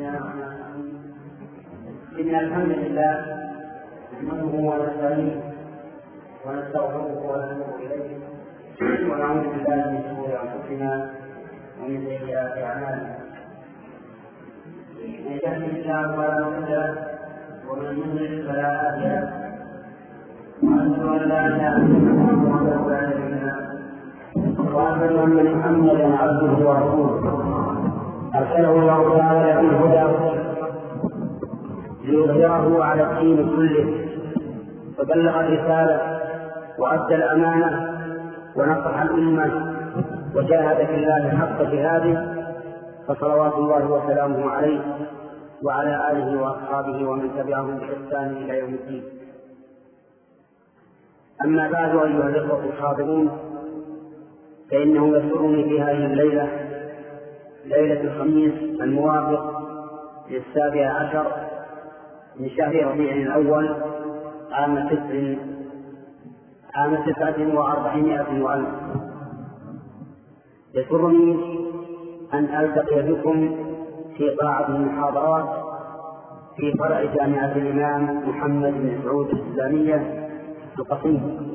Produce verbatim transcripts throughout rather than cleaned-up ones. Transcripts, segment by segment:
إن الحمد لله نحمده ونستعينه ونستغفره ونتوب إليه ونعوذ بالله من شرور أنفسنا ومن سيئات أعمالنا. من يهده الله فلا مضل له ومن يضلل فلا هادي له. وأشهد أن لا إله إلا الله وحده لا شريك له وأشهد أن محمدا عبده ورسوله أرسله الله تعالى بالهدى ليظهره على الدين كله فبلغ الرسالة وأدى الأمانة ونصح الأمة وجاهد في الله حق جهاده فصلوات الله وسلامه عليه وعلى آله وأصحابه ومن تبعهم بإحسان إلى يوم الدين. أما بعد أيها الإخوة الحاضرون، فإنه يسرني في هذه الليلة ليلة الخميس الموافق للسابع عشر من شهر ربيع الأول عام تسع عام تسعة وأربعمائة وألف. يسرني أن ألتقي بكم في قاعة المحاضرات في فرع جامعة الإمام محمد بن سعود الإسلامية القصيم.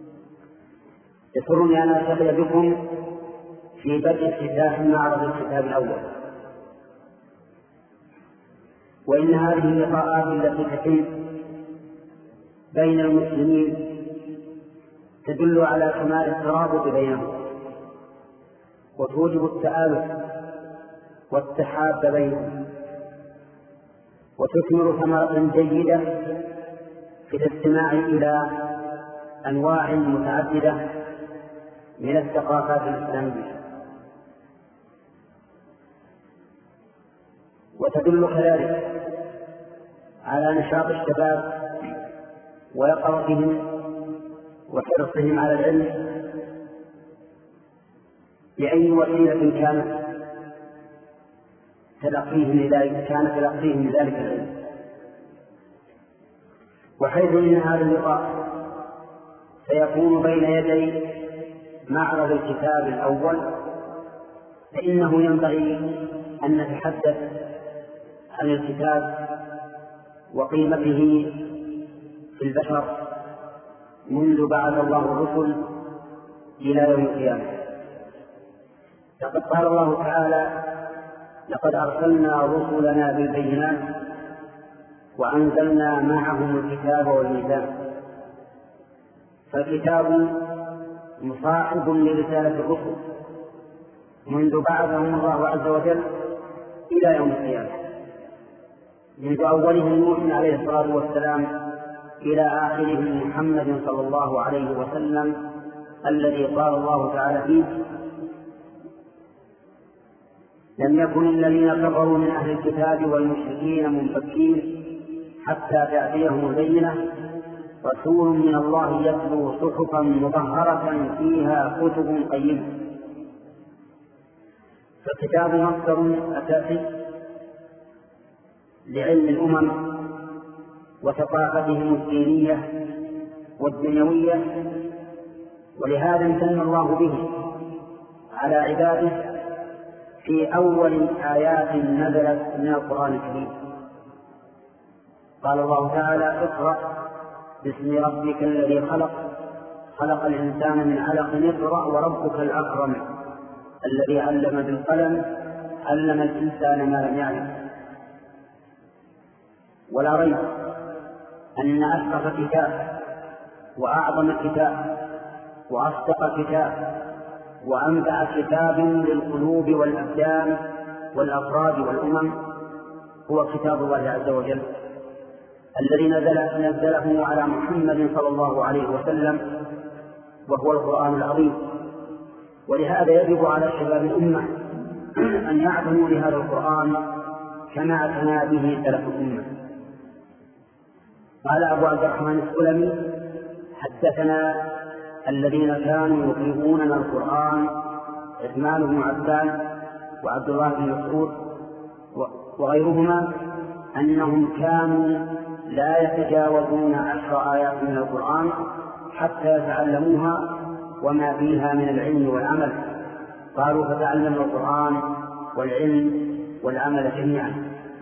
يسرني أن ألتقي بكم في بدء افتتاح معرض الكتاب الأول. وإن هذه اللقاءات التي تتم بين المسلمين تدل على كمال الترابط بينهم وتوجب التآلف والتحاب بينهم وتثمر ثمرة جيدة في الاستماع إلى أنواع متعددة من الثقافات الإسلامية، وتدل كذلك على نشاط الشباب ويقظتهم وحرصهم على العلم بأي وسيلة كانت تلقيهم لذلك كان تلقيهم لذلك العلم. وحيث إن هذا اللقاء سيكون بين يدي معرض الكتاب الأول، فإنه ينبغي أن نتحدث عن الكتاب وقيمته في البشر منذ بعث الله الرسل إلى يوم القيامة. لقد قال الله تعالى: لقد أرسلنا رسلنا بالبينات وأنزلنا معهم الكتاب والميزان. فالكتاب مصاحب لرسالة الرسل منذ بعثهم الله عز وجل إلى يوم القيامة، منذ أولهم نوح عليه الصلاة والسلام إلى آخرهم محمد صلى الله عليه وسلم الذي قال الله تعالى فيه: لم يكن الذين كفروا من أهل الكتاب والمشركين منفكين حتى تأتيهم البينة رسول من الله يتلو صحفا مطهرة فيها كتب قيمة. فالكتاب مصدر أساسي لعلم الأمم وثقافتهم الدينية والدنيوية، ولهذا امتن الله به على عباده في أول آيات نزلت من القرآن الكريم. قال الله تعالى: اقرأ باسم ربك الذي خلق خلق الإنسان من علق اقرأ وربك الأكرم الذي علم بالقلم علم الإنسان ما لم يعلم. ولا ريب أن أشرف كتاب وأعظم كتاب وأصدق كتاب وأنفع كتاب للقلوب والأبدان والأفراد والأمم هو كتاب الله عز وجل الذي نزل نزله على محمد صلى الله عليه وسلم، وهو القرآن العظيم. ولهذا يجب على شباب الأمة أن يعظموا لهذا القرآن كما اعتنى به سلف الأمة. قال أبو عبد الرحمن السلمي: حدثنا الذين كانوا يقرؤوننا القرآن عثمان بن عفان وعبد الله بن مسعود وغيرهما أنهم كانوا لا يتجاوزون عشر آيات من القرآن حتى يتعلموها وما فيها من العلم والعمل. قالوا: فتعلمنا القرآن والعلم والعمل جميعا.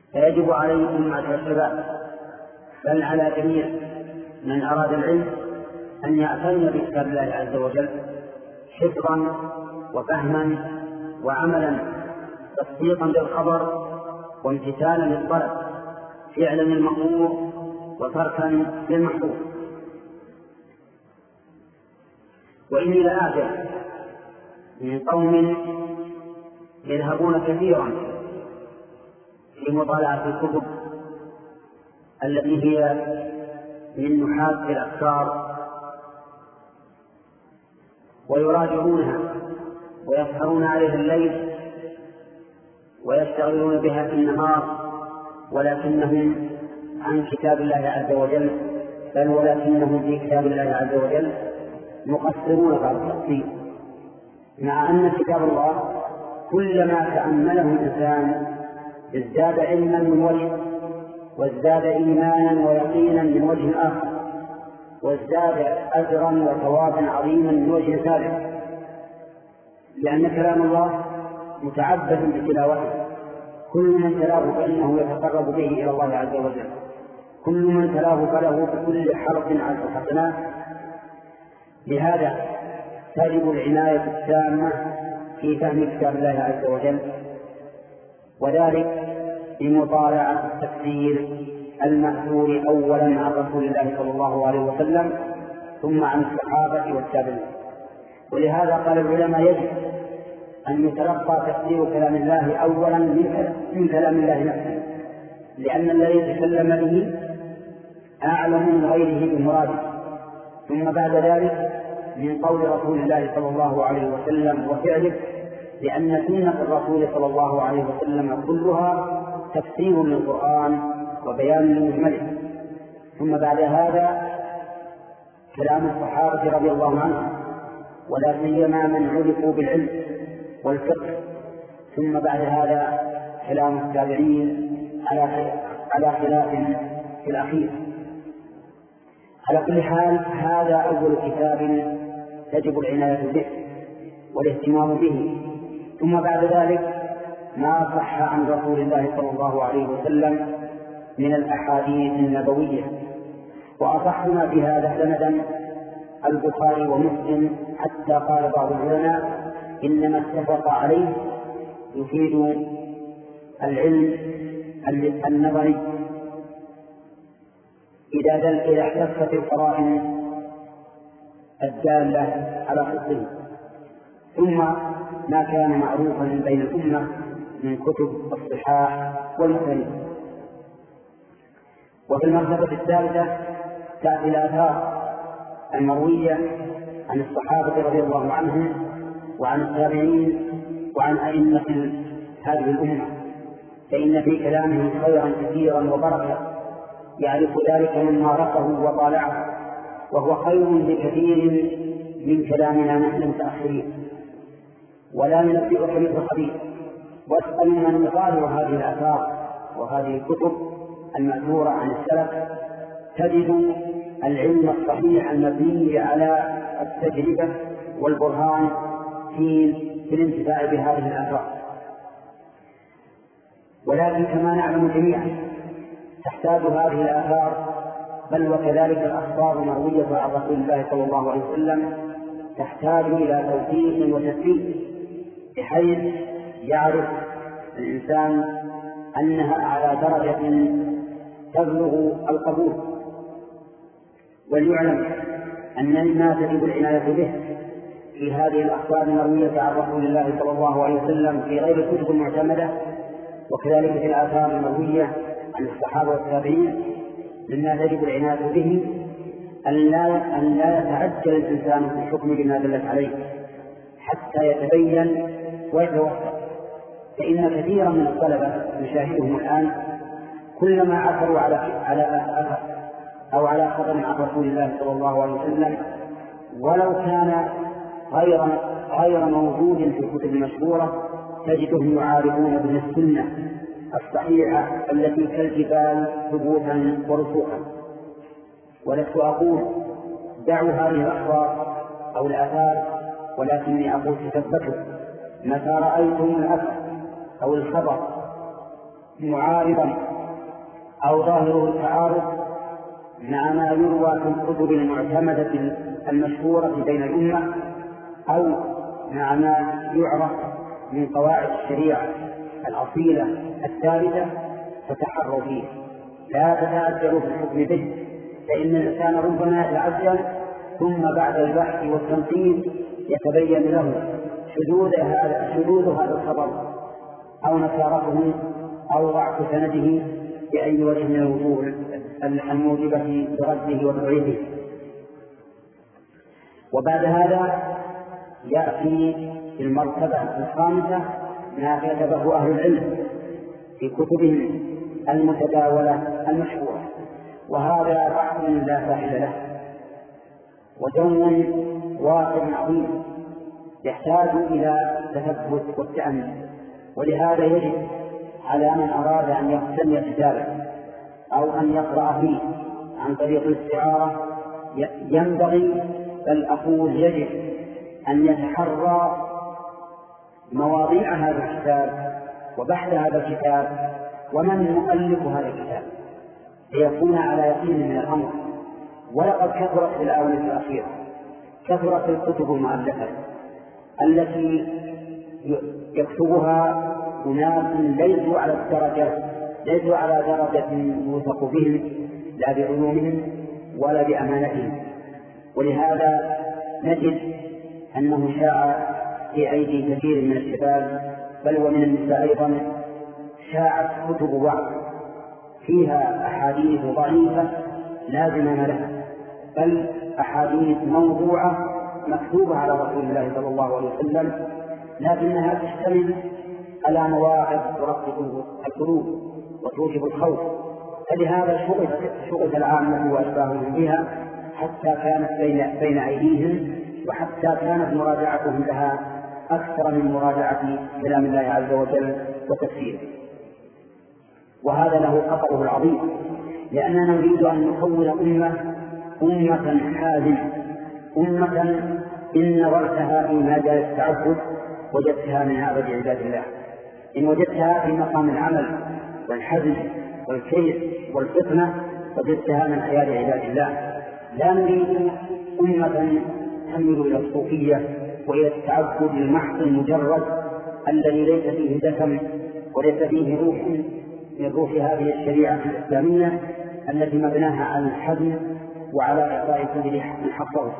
فيجب عليكم معشر الشباب بل على جميع من أراد العلم أن يعتني بكتاب الله عز وجل حفظا وفهما وعملا، تصديقا بالخبر وامتثالا للطلب، فعلا للمأمور وتركا للمحظور. وإني لأعجب من قوم يذهبون كثيرا في مطالعة الكتب التي هي من نحاة الأفكار ويراجعونها ويسهرون عليها الليل ويشتغلون بها في النهار، ولكنهم عن كتاب الله عز وجل بل ولكنهم في كتاب الله عز وجل مقصرون بعد التقصير، مع أن كتاب الله كلما تأمله الإنسان ازداد علما من وجه، وازداد إيمانا ويقينا من وجه آخر، وازداد أجرا وثوابا عظيما من وجه ثالث، لأن كلام الله متعبد بتلاوته. كل من تلاه فإنه يتقرب به إلى الله عز وجل، كل من تلاه فله بكل حرف عشر حسنات. لهذا تجب العناية التامة في فهم كتاب الله عز وجل، وذلك بمطالعة التفسير المأثور أولا عن رسول الله صلى الله عليه وسلم ثم عن الصحابة والتابعين. ولهذا قال العلماء يجب أن يتلقى تفسير كلام الله أولا من كلام الله نفسه، لأن الذي تكلم به أعلم من غيره بمراده، ثم بعد ذلك من قول رسول الله صلى الله عليه وسلم وفعله، لأن سنة الرسول صلى الله عليه وسلم كلها تفسير للقرآن وبيان لمجمله. ثم بعد هذا كلام الصحابة رضي الله عنهم، ولا سيما من عرفوا بالعلم والفقه. ثم بعد هذا كلام التابعين على على خلاف في الأخير. على كل حال هذا أول كتاب تجب العناية به والاهتمام به. ثم بعد ذلك ما صح عن رسول الله صلى الله عليه وسلم من الأحاديث النبوية، وأصح ما في هذا سندا البخاري ومسلم، حتى قال بعض العلماء إنما اتفق عليه يفيد العلم النظري إذا دل إذا احتفت القرائن الدالة على صدقه، ثم ما كان معروفا بين الأمة من كتب الصحاح والمسانيد. وفي المرتبة الثالثة تأتي الآثار المروية عن الصحابة رضي الله عنهم وعن التابعين وعن أئمة هذه الأمة، فإن في كلامهم خيرا كثيرا وبركة يعرف ذلك من مارسه وطالعه، وهو خير بكثير من كلامنا نحن المتأخرين. ولا ينبئك مثل خبير، واسأل من يطالع هذه الآثار وهذه الكتب المأثورة عن السلف تجد العلم الصحيح المبني على التجربة والبرهان في الانتفاع بهذه الآثار. ولكن كما نعلم جميعا تحتاج هذه الآثار بل وكذلك الأخبار المروية عن رسول الله صلى الله عليه وسلم تحتاج إلى توثيق وتثبيت، بحيث يعرف الإنسان أنها على درجة تبلغ القبول. وليعلم أن مما تجب العناية به في هذه الأخبار المروية عن رسول الله صلى الله عليه وسلم في غير الكتب المعتمدة، وكذلك في الآثار المروية عن الصحابة والتابعين، مما تجب العناية به أن لا, أن لا يتعجل الإنسان في الحكم بما دلت عليه حتى يتبين ويتوفق. فإن كثيرا من الطلبة نشاهدهم الآن كلما عثروا على على أثر أو على خبر عن رسول الله صلى الله عليه وسلم ولو كان غير غير موجود في الكتب المشهورة تجدهم يعارضون به السنة الصحيحة التي كالجبال ثبوتا ورسوخا. ولست أقول دعوا هذه الأخبار أو الآثار، ولكني أقول تثبتوا متى رأيتم الأثر أو الخبر معارضا أو ظاهره التعارض مع ما يروى في الكتب المعتمدة المشهورة بين الأمة أو مع ما يعرف من قواعد الشريعة الأصيلة الثابتة فتحروا فيه، لا تتعجلوا في الحكم به، فإن الإنسان ربما يتعجل ثم بعد البحث والتنقيب يتبين له شذوذ هذا شذوذ هذا الخبر أو نكارته أو ضعف سنده بأي وجه من الوجوه الموجبة برده وتضعيفه. وبعد هذا يأتي في المرتبة الخامسة ما كتبه أهل العلم في كتبهم المتداولة المشهورة، وهذا بحث لا فاعل له وجو واقع عظيم يحتاج إلى تثبت والتأمل. ولهذا يجب على من أراد أن يقتني كتابا أو أن يقرأ فيه عن طريق الاستعارة ينبغي بل أقول يجب أن يتحرى مواضيع هذا الكتاب وبحث هذا الكتاب ومن مؤلف هذا الكتاب ليكون على يقين من الأمر. ولقد كثرت في الآونة الأخيرة كثرت الكتب المؤلفة التي يكتبها أناس ليسوا على الدرجة ليسوا على درجة يوثق بهم لا بعلومهم ولا بأمانتهم. ولهذا نجد أنه شاع في أيدي كثير من الشباب بل ومن النساء أيضا شاعت كتب وعظ فيها أحاديث ضعيفة لا زمام لها، بل أحاديث موضوعة مكتوبة على رسول الله صلى الله عليه وسلم، لكنها تشتمل على مواعظ ترقق القلوب وتوجب الخوف. فلهذا شغل العامة وأشباههم بها حتى كانت بين, بين أيديهم، وحتى كانت مراجعتهم لها أكثر من مراجعة كلام الله عز وجل وتفسيره. وهذا له خطره العظيم، لأننا نريد أن نكون أمة أمة حازمة، أمة إن نظرتها في مجال التعبد وجدتها من عبد عباد الله، إن وجدتها في مقام العمل والحزم والكيس والفتنة وجدتها من عيال عباد الله. لا نريد أمة تميل إلى الصوفية وإلى التعبد المحض المجرد الذي ليس فيه دسم وليس فيه روح من روح هذه الشريعة الإسلامية التي مبناها على الحزم وعلى إعطاء كل من حقه.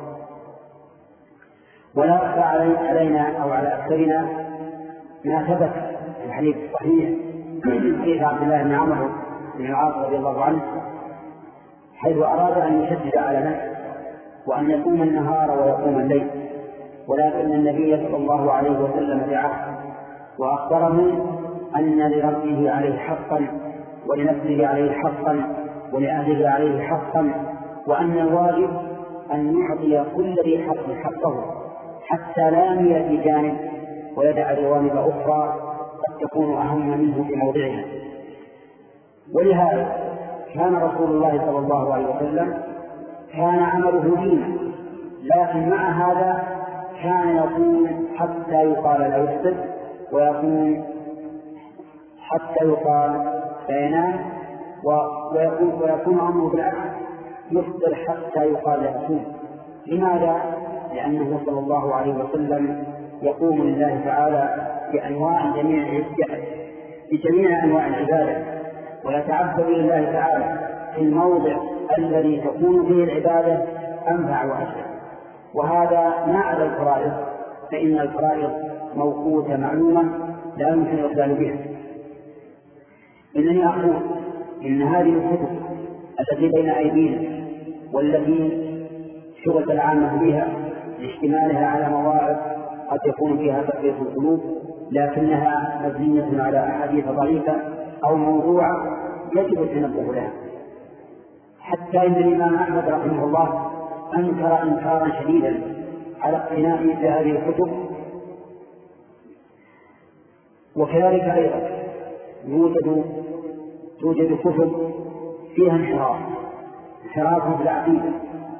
ولا يخفى علينا أو على أكثرنا ما ثبت في الحديث الصحيح حديث عبد الله بن عمرو بن العاص رضي الله عنه، حيث أراد أن يشدد على نفسه وأن يقوم النهار ويقوم الليل، ولكن النبي صلى الله عليه وسلم دعاه وأخبره أن لربه عليه حقا ولنفسه عليه حقا ولأهله عليه حقا، وأن الواجب أن يعطي كل ذي حق حقه حتى لا يميل في جانب ويدع جوانب أخرى قد تكون أهم منه في موضعها. ولهذا كان رسول الله صلى الله عليه وسلم كان عمله دينا، لكن مع هذا كان يقوم حتى يقال لا يفطر، ويقوم حتى يقال لا ينام، ويكون ويكون أمره بالعكس يفطر حتى يقال لا يصوم. لماذا؟ لأنه صلى الله عليه وسلم يقوم لله تعالى بأنواع جميع بجميع أنواع العبادة، ويتعبد لله تعالى في الموضع الذي تكون فيه العبادة أنفع وأشد. وهذا ما على الفرائض، فإن الفرائض موقوتة معلومة لا يمكن الإخلال بها. إنني أقول إن هذه الكتب التي بين أيدينا والتي شغل العامة بها لاشتمالها على مواعظ قد يكون فيها تقريب القلوب، لكنها مبنية على أحاديث ضعيفة أو موضوعة يجب التنبه لها. حتى إن الإمام أحمد رحمه الله أنكر إنكارا شديدا على اقتنائه بهذه الكتب. وكذلك أيضا يوجد توجد كتب فيها انحراف انحراف في العقيدة،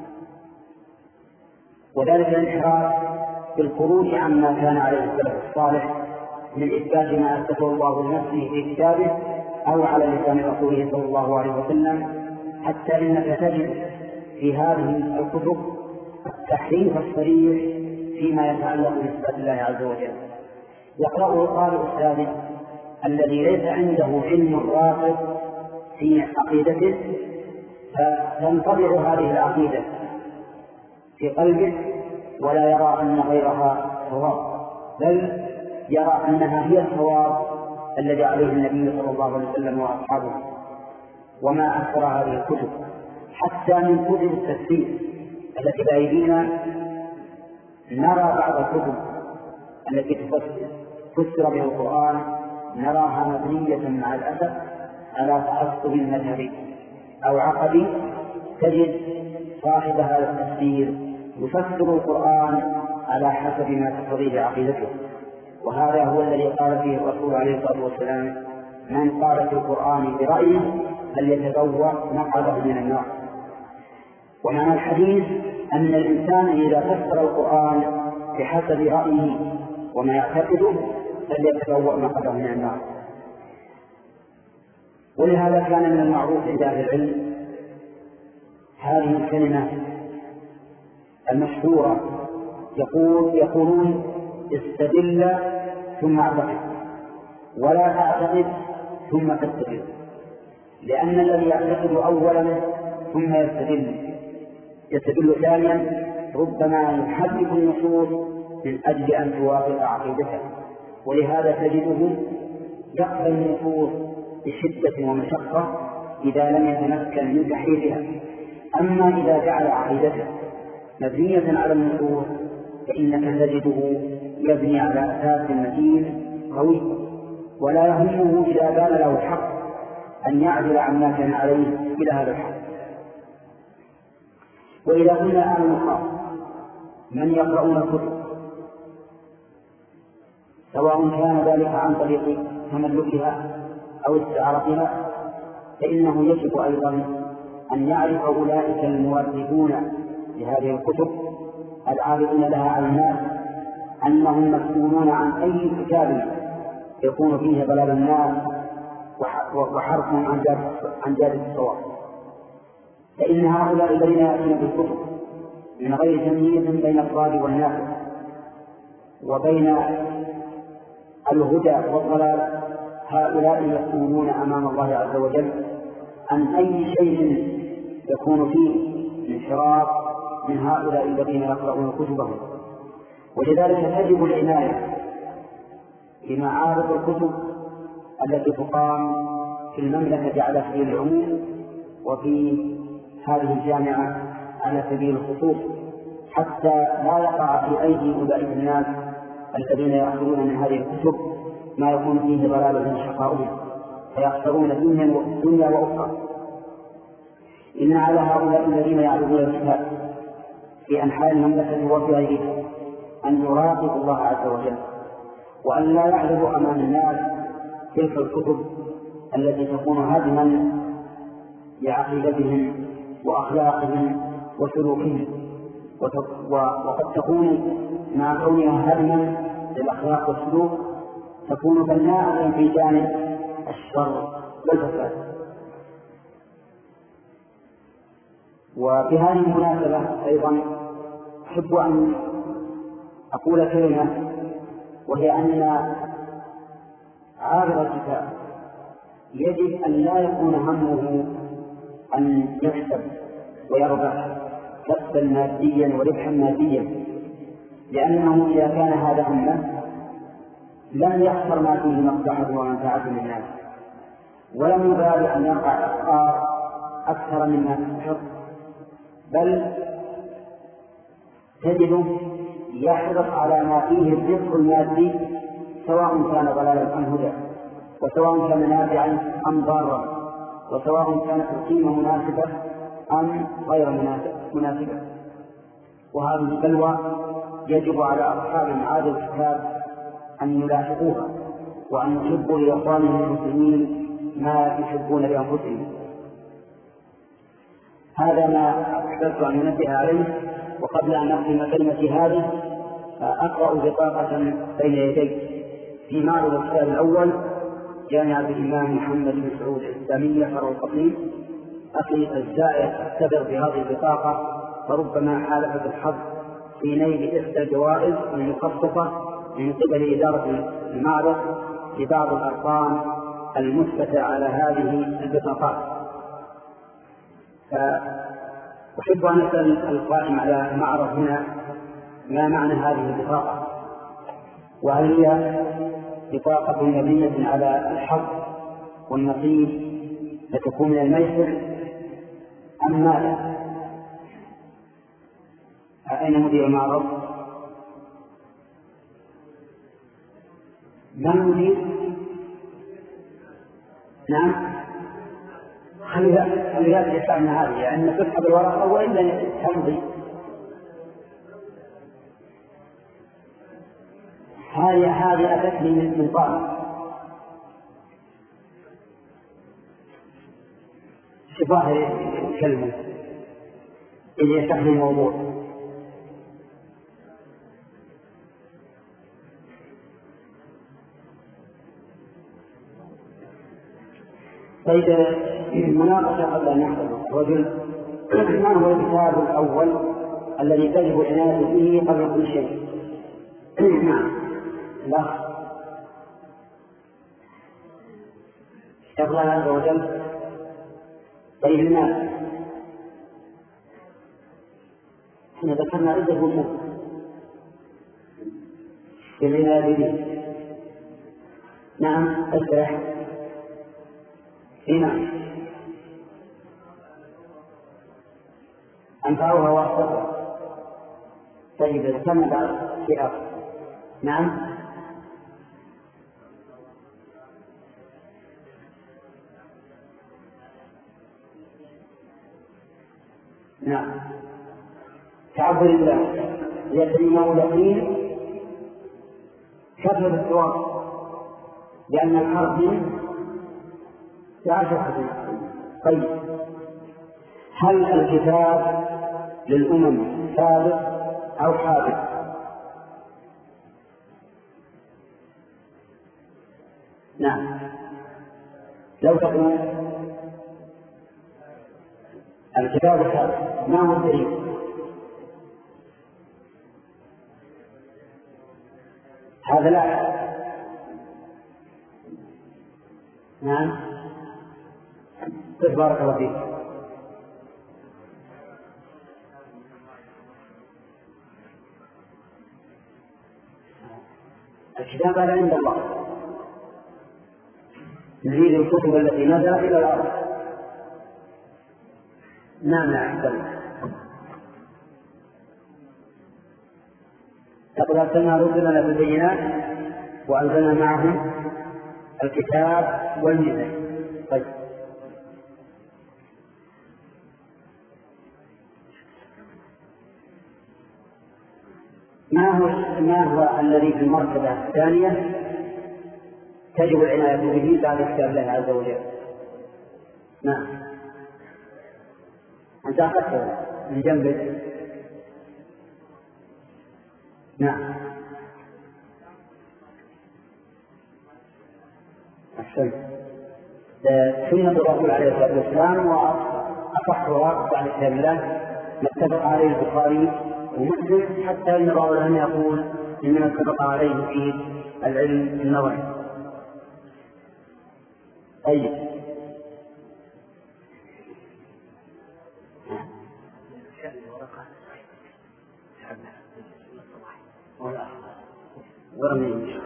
وذلك الانحراف بالخروج عما كان عليه السلف الصالح من إثبات ما أثبته الله لنفسه في كتابه أو على لسان رسوله صلى الله عليه وسلم، حتى إنك تجد في هذه الكتب التحريف الصريح فيما يتعلق بصفات الله عز وجل. يقرأه القارئ السابق الذي ليس عنده علم راسخ في عقيدته، فتنطبع هذه العقيدة في قلبه ولا يرى أن غيرها صواب، بل يرى أنها هي الصواب الذي عليه النبي صلى الله عليه وسلم وأصحابه. وما أكثر هذه الكتب، حتى من كتب التفسير التي بأيدينا نرى بعض الكتب التي تفسر به القرآن نراها مبنية مع الأسف على تعصب مذهبي أو عقدي. تجد صاحب هذا التفسير يفسر القرآن على حسب ما تقتضيه عقيدته، وهذا هو الذي قال فيه الرسول عليه الصلاة والسلام: من قال في القرآن برأيه فليتبوأ مقعده من النار. ومعنى الحديث أن الإنسان إذا فسر القرآن بحسب رأيه وما يعتقده فليتبوأ مقعده من النار. ولهذا كان من المعروف عند أهل العلم هذه الكلمة المشهورة، يقول يقولون: استدل ثم اعتقد، ولا تعتقد ثم تستدل. لأن الذي يعتقد أولا ثم يستدل يستدل ثانيا ربما يحدث النصوص من أجل أن توافق عقيدته، ولهذا تجده يقبل النصوص بشدة ومشقة إذا لم يتمكن من تحريفها. أما إذا جعل عقيدته مبنية على النصوص فإنك تجده يبني على أساس متين قوي، ولا يهمه إذا بان له الحق أن يعدل عما كان عليه إلى هذا الحق. وإذا قلنا أهل الخاص من يقرؤون الكتب سواء كان ذلك عن طريق تملكها أو استعارتها، فإنه يجب أيضا أن يعرف أولئك المؤلفون لهذه الكتب العارضين لها على الناس أنهم مسؤولون عن أي كتاب يكون فيه ضلال الناس وحرفهم عن جادة الصواب. فإن هؤلاء الذين يأتون بالكتب من غير تمييز بين الصادق والنافع وبين الهدى والضلال، هؤلاء مسؤولون أمام الله عز وجل عن أي شيء يكون فيه انحراف من هؤلاء الذين يقرؤون كتبهم. ولذلك تجب العناية بمعارض الكتب التي تقام في المملكة على سبيل العموم وفي هذه الجامعة على سبيل الخصوص، حتى لا يقع في أيدي أولئك الناس الذين يأخذون من هذه الكتب ما يكون فيه ضلالهم وشقاؤهم فيخسرون الدنيا وأخرى. إن على هؤلاء الذين يعرضون الكتاب في أنحاء المملكة وفي غيرها أن يراقبوا الله عز وجل، وأن لا يعرضوا أمام الناس تلك الكتب التي تكون هدما لعقيدتهم وأخلاقهم وسلوكهم، وقد تكون مع كونها هدما للأخلاق والسلوك تكون بناءة في جانب الشر والفساد. وفي هذه المناسبة أيضا أحب أن أقول كلمة، وهي أن عارض الكتاب يجب أن لا يكون همه أن يكسب ويربح كسبا ماديا وربحا ماديا، لأنه إذا كان هذا همه لن يخسر ما فيه مصلحة ومنفعة للناس، ولم يبالي أن يقع أخطار أكثر مما تستحق، بل تجده يحرص على ما فيه الرزق المادي سواء كان ضلالا أم هدى، وسواء كان نافعا أم ضارا، وسواء كانت القيمة مناسبة أم غير مناسبة. وهذه البلوى يجب على أصحاب معاد الكتاب أن يلاحقوها وأن يحبوا لإخوانهم المسلمين ما يحبون لأنفسهم. هذا ما أحببت أن أنبه عليه. وقبل أن أختم كلمتي هذه أقرأ بطاقة بين يدي في معرض الكتاب الأول جامعة الإمام محمد بن سعود الإسلامية فرع القطيف. أخي الزائر اختبر بهذه البطاقة فربما حالفت الحظ في نيل إحدى الجوائز المخصصة من قبل إدارة المعرض لبعض الأرقام المثبتة على هذه البطاقات. فأحب أن أسأل القائم على المعرض هنا ما معنى هذه البطاقة، وهل هي بطاقة مبنية على الحظ والنصيب لتكون من الميسر أم ماذا؟ أين مدير المعرض؟ من المدير؟ نعم، خليها يسألنا هذه لأن تسحب الورقة وإلا تمضي. هذه هذه أتتني من طالب. ظاهر الكلمة إذا يشرح الموضوع. طيب المناقشة قبل أن يحضر الرجل، ما هو الكتاب الأول الذي تجب العناية به قبل كل شيء؟ نعم، لا كتاب الله عز وجل. طيب لماذا؟ احنا ذكرنا عدة وجوه في العناية به. نعم، اشرح. نعم، أنفعها وأحسنها. طيب ذكرنا بعض في آخر. نعم، نعم، تعبد الله يتم اليقين كثرة الثواب، لأن الحرب يعشق. طيب هل الكتاب للأمم سابق أو حادث؟ نعم، لو تقول الكتاب سابق ما هو الدليل؟ هذا لا. نعم، بارك الله فيك. الكتاب هذا عند الله، نريد الكتب التي نزل إلى الأرض. نعم، أحسن. لقد أرسلنا رسلنا بالبينات وأنزلنا معهم الكتاب والميزان. طيب ما هو ما هو الذي في المرتبة الثانية تجب العناية به بعد كتاب الله عز وجل؟ نعم، أنت أخذت من جنبك. نعم، أحسن. سنة الرسول عليه الصلاة والسلام وأصحها بعد كتاب الله ما اتفق عليه البخاري ومسلم، حتى إن بعض العلماء يقول إنما اتفق عليه في العلم النظري. طيب ورمي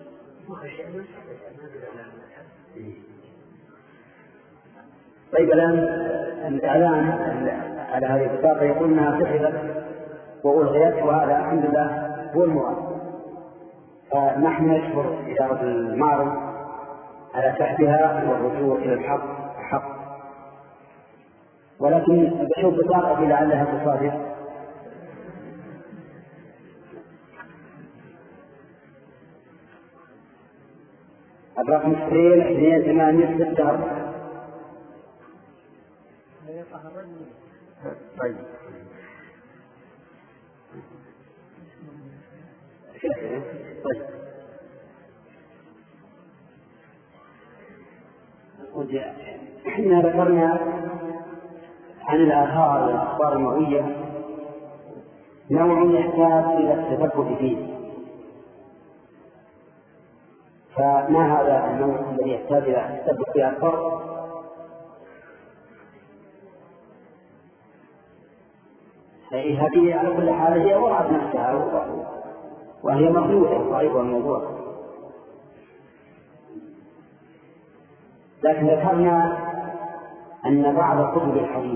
طيب الآن الإعلان على هذه البطاقة يقول أنها سحبت وألغيت، وهذا الحمد لله هو المراد. فنحن نشكر إدارة المعرض على سحبها والرجوع إلى الحق حق، ولكن بشوف بطاقة لعلها تصادف. الرقم اثنين اثنين ثمانية ستة أربعة. طيب طيب احنا ذكرنا عن الآثار والأخبار المروية نوع يحتاج إلى التثبت فيه، فما هذا النوع الذي يحتاج إلى التثبت فيه أكثر؟ هذه على كل حال هي وضعت نفسها وهي مخلوقة ضعيفة الموضوع، لكن ذكرنا أن بعض كتب الحديث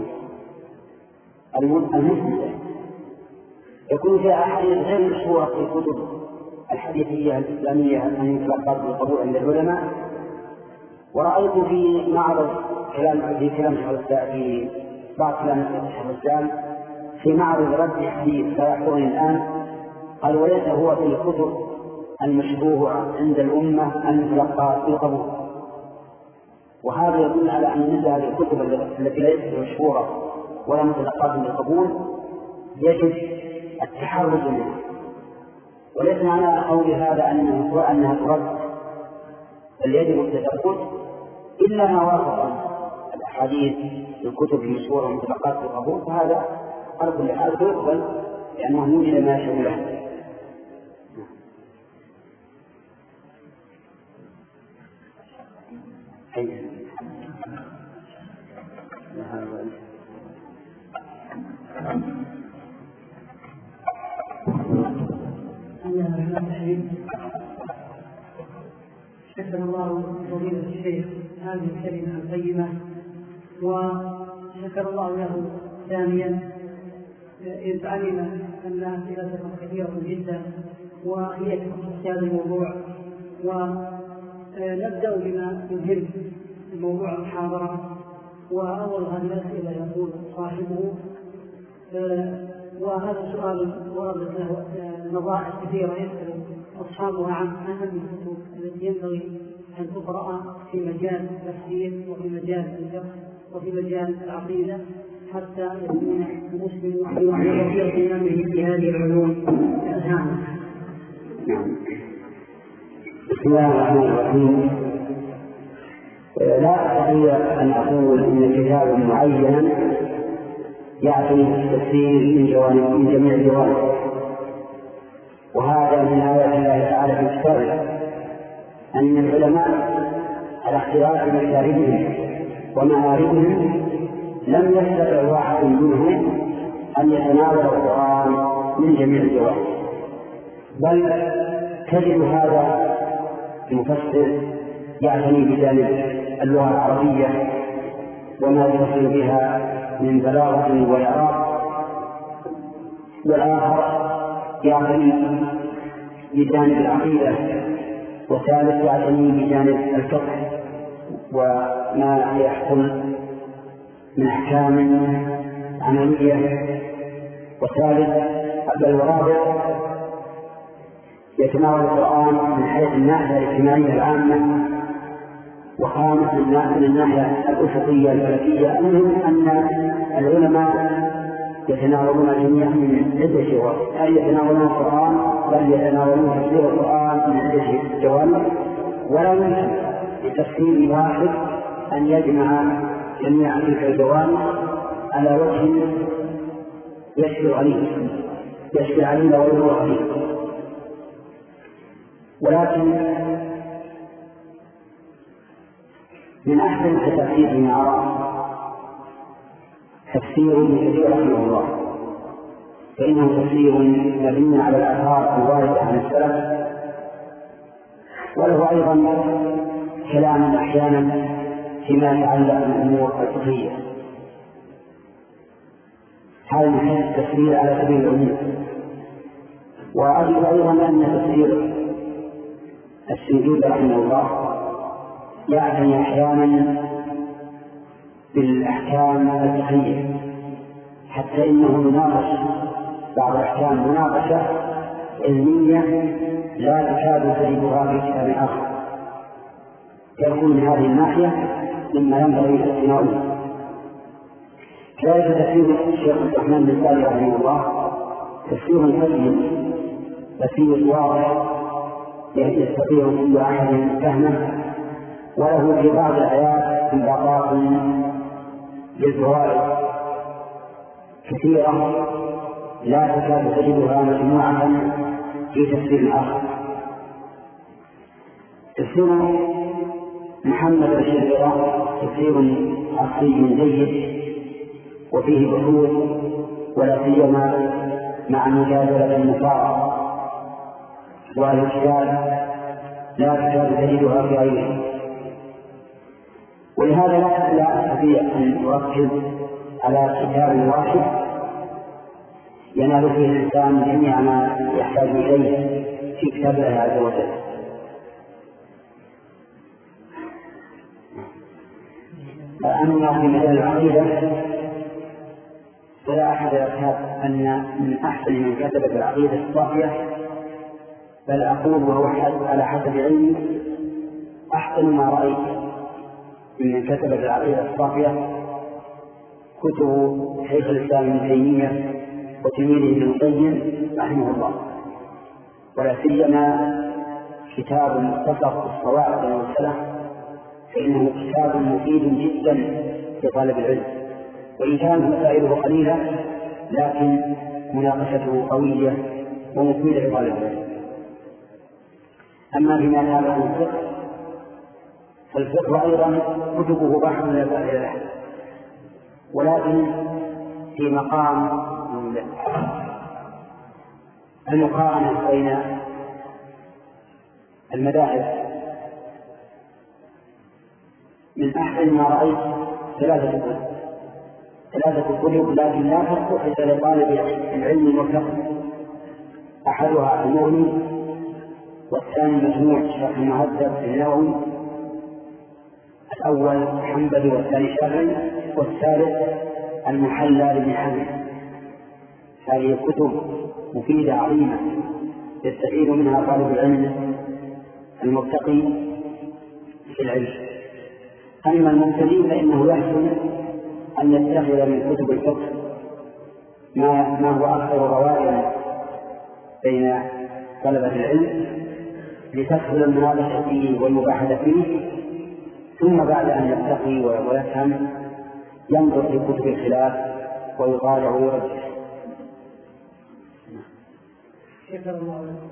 المسلمة يكون فيها أحاديث غير مشهورة في الكتب الحديثية الإسلامية التي تلقت بالقبول عند العلماء. ورأيت في معرض كلام في كلام في بعض كلام شيخ الإسلام في معرض رد حديث لا يحضرني الآن، قال وليس هو في الكتب المشبوهة عند الأمة المتلقى بالقبول، وهذا يدل على أن مثل هذه الكتب التي ليست مشهورة ولا متلقاة بالقبول يجب التحرز منها. وليس معنى قول هذا أنها أنها ترد، بل يجب التثبت إلا ما وافق الأحاديث في الكتب المشهورة والمتلقاة بالقبول، فهذا على كل حال يقبل لأنه يوجد ما يشبه له. شكر الله فضيلة الشيخ هذه الكلمة الطيبة، وشكر الله له ثانيا إذ علم أن أسئلتكم كثيرة جدا وهي تخص هذا الموضوع. ونبدأ بما يهم موضوع المحاضرة، وأول هذه الأسئلة يقول صاحبه، وهذا سؤال وردت له نظائر كثيرة يسأل أصحابها عن أهم الكتب التي ينبغي أن تقرأ في مجال التفسير وفي مجال الفقه وفي مجال العقيدة حتى يكون المسلم وحيد في أمره في هذه العلوم الهامة. بسم الله الرحمن الرحيم. لا أستطيع أن أقول إن كتابا معينا يعطي التفسير من جوانب من جميع الجوانب، وهذا من آيات الله تعالى في كتابه أن العلماء على اختلاف مشاربهم ومعارفهم لم يستطع واحد منهم أن يتناول القرآن من جميع الجوانب، بل تجد هذا المفسر يعتني بجانب اللغة العربية وما يتصل بها من بلاغة وإعراب، والآخر يعتني بجانب العقيدة، والثالث يعتني بجانب الفقه وما يحصل من أحكام عملية، والثالث بل ورابع يتناول القرآن من حيث الناحية الاجتماعية العامة، وخامس من الناحية الأفقية الفلكية. المهم أن العلماء يتناولون جميعا من عدة جوانب، أي يتناولون القرآن بل يتناولون تفسير القرآن من عدة جوانب، ولا يمكن لتفسير واحد أن يجمع جميع تلك الجوانب على وجه يشفي عليه يشفي علينا ويروى عليه. ولكن من أحسن التفسير من أراه تفسير ابن كثير رحمه الله، فإنه تفسير مبني على الآثار الواردة عن السلف، وله أيضا كلام أحيانا فيما يتعلق بالأمور الفقهية. هذا من حيث التفسير على سبيل العموم. وأجد أيضا أن تفسير السنجود رحمه الله يعتني أحيانا بالأحكام الفقهية، حتى إنه يناقش بعض الأحكام مناقشة علمية لا تكاد تجدها في كتاب آخر، يكون من هذه الناحية مما ينبغي الاعتناء. كذلك تفسير الشيخ عبد الرحمن بن صالح رحمه الله تفسير حسن تفسير واضح يستطيع كل أحد فهمه، وله في بعض الآيات استنباطات للفوائد كثيرة لا تكاد تجدها مجموعة في تفسير آخر. تفسير محمد الشريرة تفسير أصلي جيد وفيه بحوث، ولا سيما مع مجادلة النصارى والكتاب لا تكاد تجدها في غيره. ولهذا لا أستطيع أن أركز على كتاب واحد ينال فيه الإنسان جميع ما يحتاج إليه في كتاب الله عز وجل. أما في مجال العقيدة فلا أحد يرتاب أن من أحسن من كتب العقيدة الصافية، بل أقول وهو على حسب علمي أحسن ما رأيت من كتب العقيدة الصافية كتب شيخ الإسلام ابن تيمية وتلميذه ابن القيم رحمه الله، ولا سيما كتاب مختصر في الصواعق والسلف، فإنه كتاب مفيد جدا لطالب العلم، وإن كانت مسائله قليلة لكن مناقشته قوية ومفيدة لطالب العلم. أما فيما يتعلق بالفقه فالفقه أيضا كتبه بحر لا فائدة له، ولكن في مقام المقارنة بين المذاهب من أحسن ما رأيت ثلاثة كتب ثلاثة كتب لكن لا تصلح إلا لطالب العلم المرتقي. أحدها المغني، والثاني مجموع شرح المهذب النووي، الأول حنبلي والثاني شافعي، والثالث المحلى لابن حزم. هذه الكتب مفيدة عظيمة يستفيد منها طالب العلم المرتقي في العلم. أما المبتدئ فإنه يحسن أن يتخذ من كتب الفقه ما, ما هو أكثر روائع بين طلبة العلم لتسهل المناقشة فيه والمباحثة فيه، ثم بعد أن يتقي ويفهم ينظر في كتب الخلاف ويطالع ويرجح. شكرا الله لكم.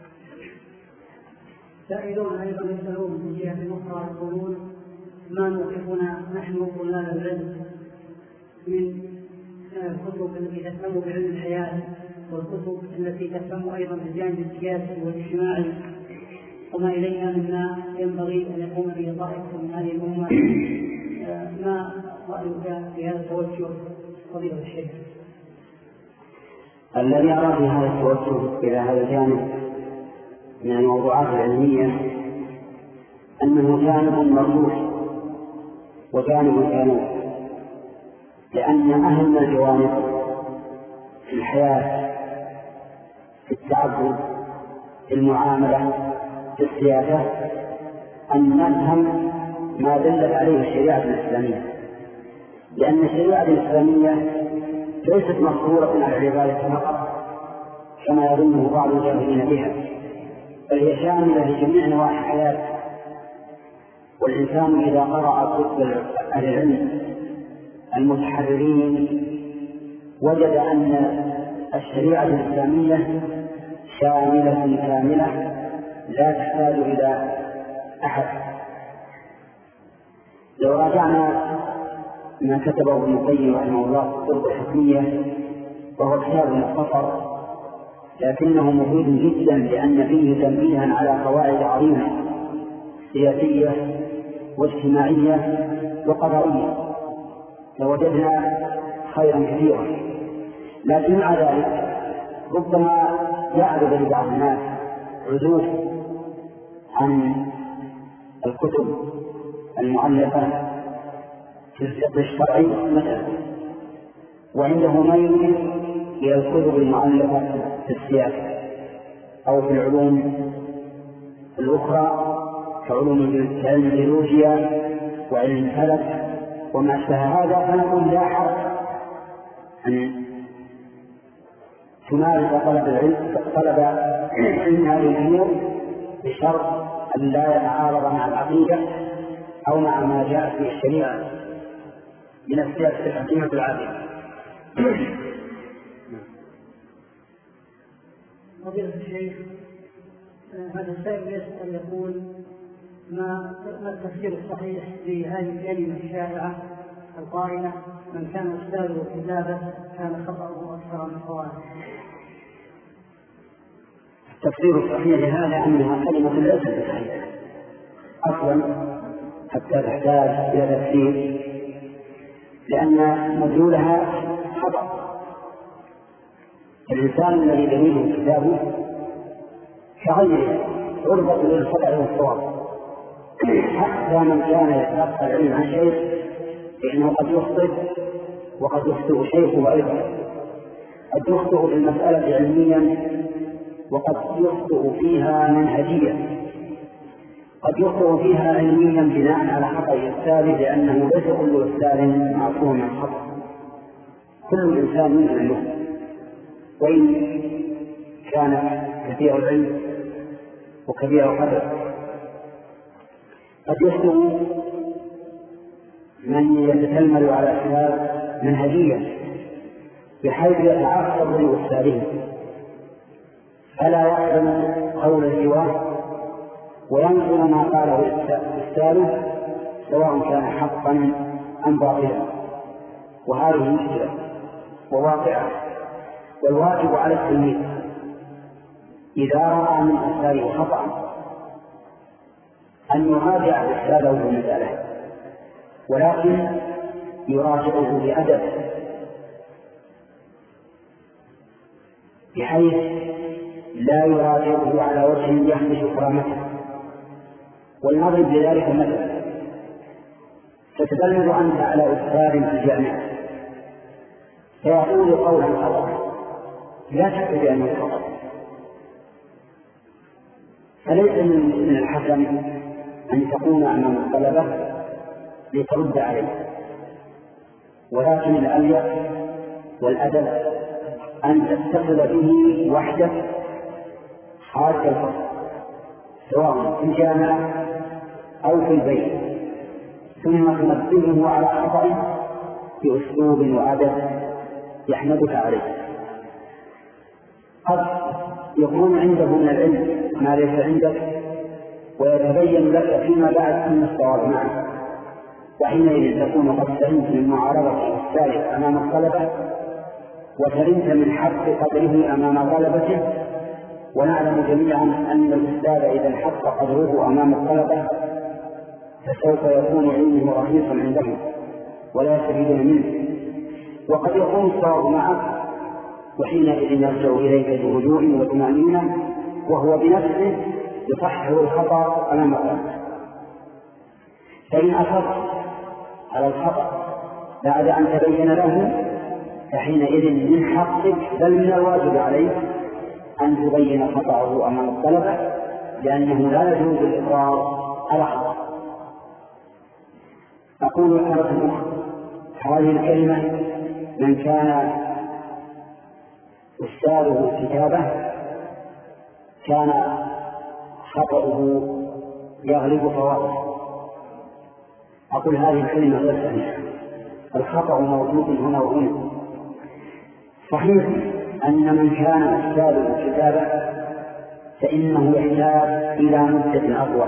سائلون أيضا يسألون من جهة أخرى يقولون ما موقفنا نحن طلاب العلم من الكتب التي تهتم بعلم الحياة والكتب التي تهتم أيضا بالجانب السياسي والاجتماعي وما إليها مما ينبغي أن يقوم به طائفة من هذه الأمة. ما رأيك في هذا التوجه فضيلة الشيخ؟ الذي أرى في هذا التوجه إلى هذا الجانب من الموضوعات العلمية أنه جانب مرجوح وجانب ثاني، لأن أهم الجوانب في الحياة، في التعبد، في المعاملة، في السياسة، أن نفهم ما دلت عليه الشريعة الإسلامية، لأن الشريعة الإسلامية ليست مقصورة على العبادة فقط كما يظنه بعض الجاهلين بها، بل هي شاملة لجميع نواحي الحياة. والإنسان إذا قرأ كتب أهل العلم المتحررين وجد أن الشريعة الإسلامية شاملة كاملة لا تحتاج إلى أحد. لو راجعنا ما كتبه ابن القيم رحمه الله في الطرق الحكمية وهو كتاب مختصر لكنه مفيد جدا، لأن فيه تنبيها على قواعد عظيمة سياسية واجتماعية وقضائية، لوجدنا خيرا كثيرا. لكن مع ذلك ربما يعرض لبعض الناس عزوف عن الكتب المؤلفة في الفقه الشرعي مثلا، وعنده ميل إلى الكتب المؤلفة في السياسة أو في العلوم الأخرى كعلوم علم الجيولوجيا وعلم الفلك وما أشبه هذا، فنقول لا حرج أن تمارس طلب العلم طلب علم هذه الأمور بشرط أن لا يتعارض مع العقيدة أو مع ما جاءت به الشريعة من السياسة الحكيمة العادلة. فضيلة الشيخ، هذا السائل يسأل يقول: ما ما التفسير الصحيح لهذه الكلمة الشائعة القائلة: من كان أستاذه كتابه كان خطأه أكثر من صوابه؟ التفسير الصحيح لهذا أنها كلمة ليست صحيحة أصلا حتى تحتاج إلى تفسير، لأن مدلولها خطأ. الإنسان الذي دليله كتابه كغيره عرضة للخطأ والصواب، حتى من كان يتلقى العلم عن شيخ فإنه قد يخطئ وقد يخطئ شيخه أيضا، قد يخطئ في المسألة علميا وقد يخطئ فيها منهجيا، قد يخطئ فيها علميا بناء على خطأ أستاذه، لأنه ليس كل أستاذ معصوم من خطأ، كل إنسان من له وإن كان كثير العلم وكبير القدر. قد يخطئ من يتكلم على أسباب منهجية بحيث يتعصب لأستاذه فلا يقبل قول سواه وينظر ما قاله أستاذه سواء كان حقا أم باطلا، وهذه مشكلة وواقعة. والواجب على التلميذ إذا رأى من أستاذه خطأ أن يراجع أستاذه في المسألة، ولكن يراجعه بأدب بحيث لا يراجعه على وجه يخدش كرامته. ولنضرب لذلك مثلا: تتبلد أنت على أستاذ في الجامعة فيقول قولا خطأ لا شك بأنه خطأ، فليس من الحسن أن تكون أمام الطلبة لترد عليه، ولكن الأليق والأدب أن تتصل به وحدك خارج الفصل سواء في الجامعة أو في البيت، ثم تنبهه على خطأه بأسلوب وأدب يحمدك عليه. قد يكون عنده من العلم ما ليس عندك ويتبين لك فيما بعد أن الصواب معه، وحينئذ تكون قد سلمت من معارضة الثالث أمام الطلبة وسلمت من حق قدره أمام طلبته. ونعلم جميعا أن الأستاذ إذا انحط قدره أمام الطلبة فسوف يكون علمه رخيصا عندهم ولا يستفيدون منه، وقد يكون الصواب معه وحينئذ يرجع إليك بهدوء وطمأنينة وهو بنفسه يصحح الخطأ أمام الطلبة. فإن أصر على الخطأ بعد أن تبين له فحينئذ من حقك بل من الواجب عليك أن تبين خطأه أمام الطلبة، لأنه لا يجوز الإقرار على خطأ. أقول مرة أخرى: هذه الكلمة من كان أستاذه كتابه كان خطأه يغلب صوابه. أقول هذه الكلمة غير صحيحة، الخطأ موجود هنا وهنا. صحيح أن من كان أستاذه كتابه فإنه يحتاج إلى مدة أطول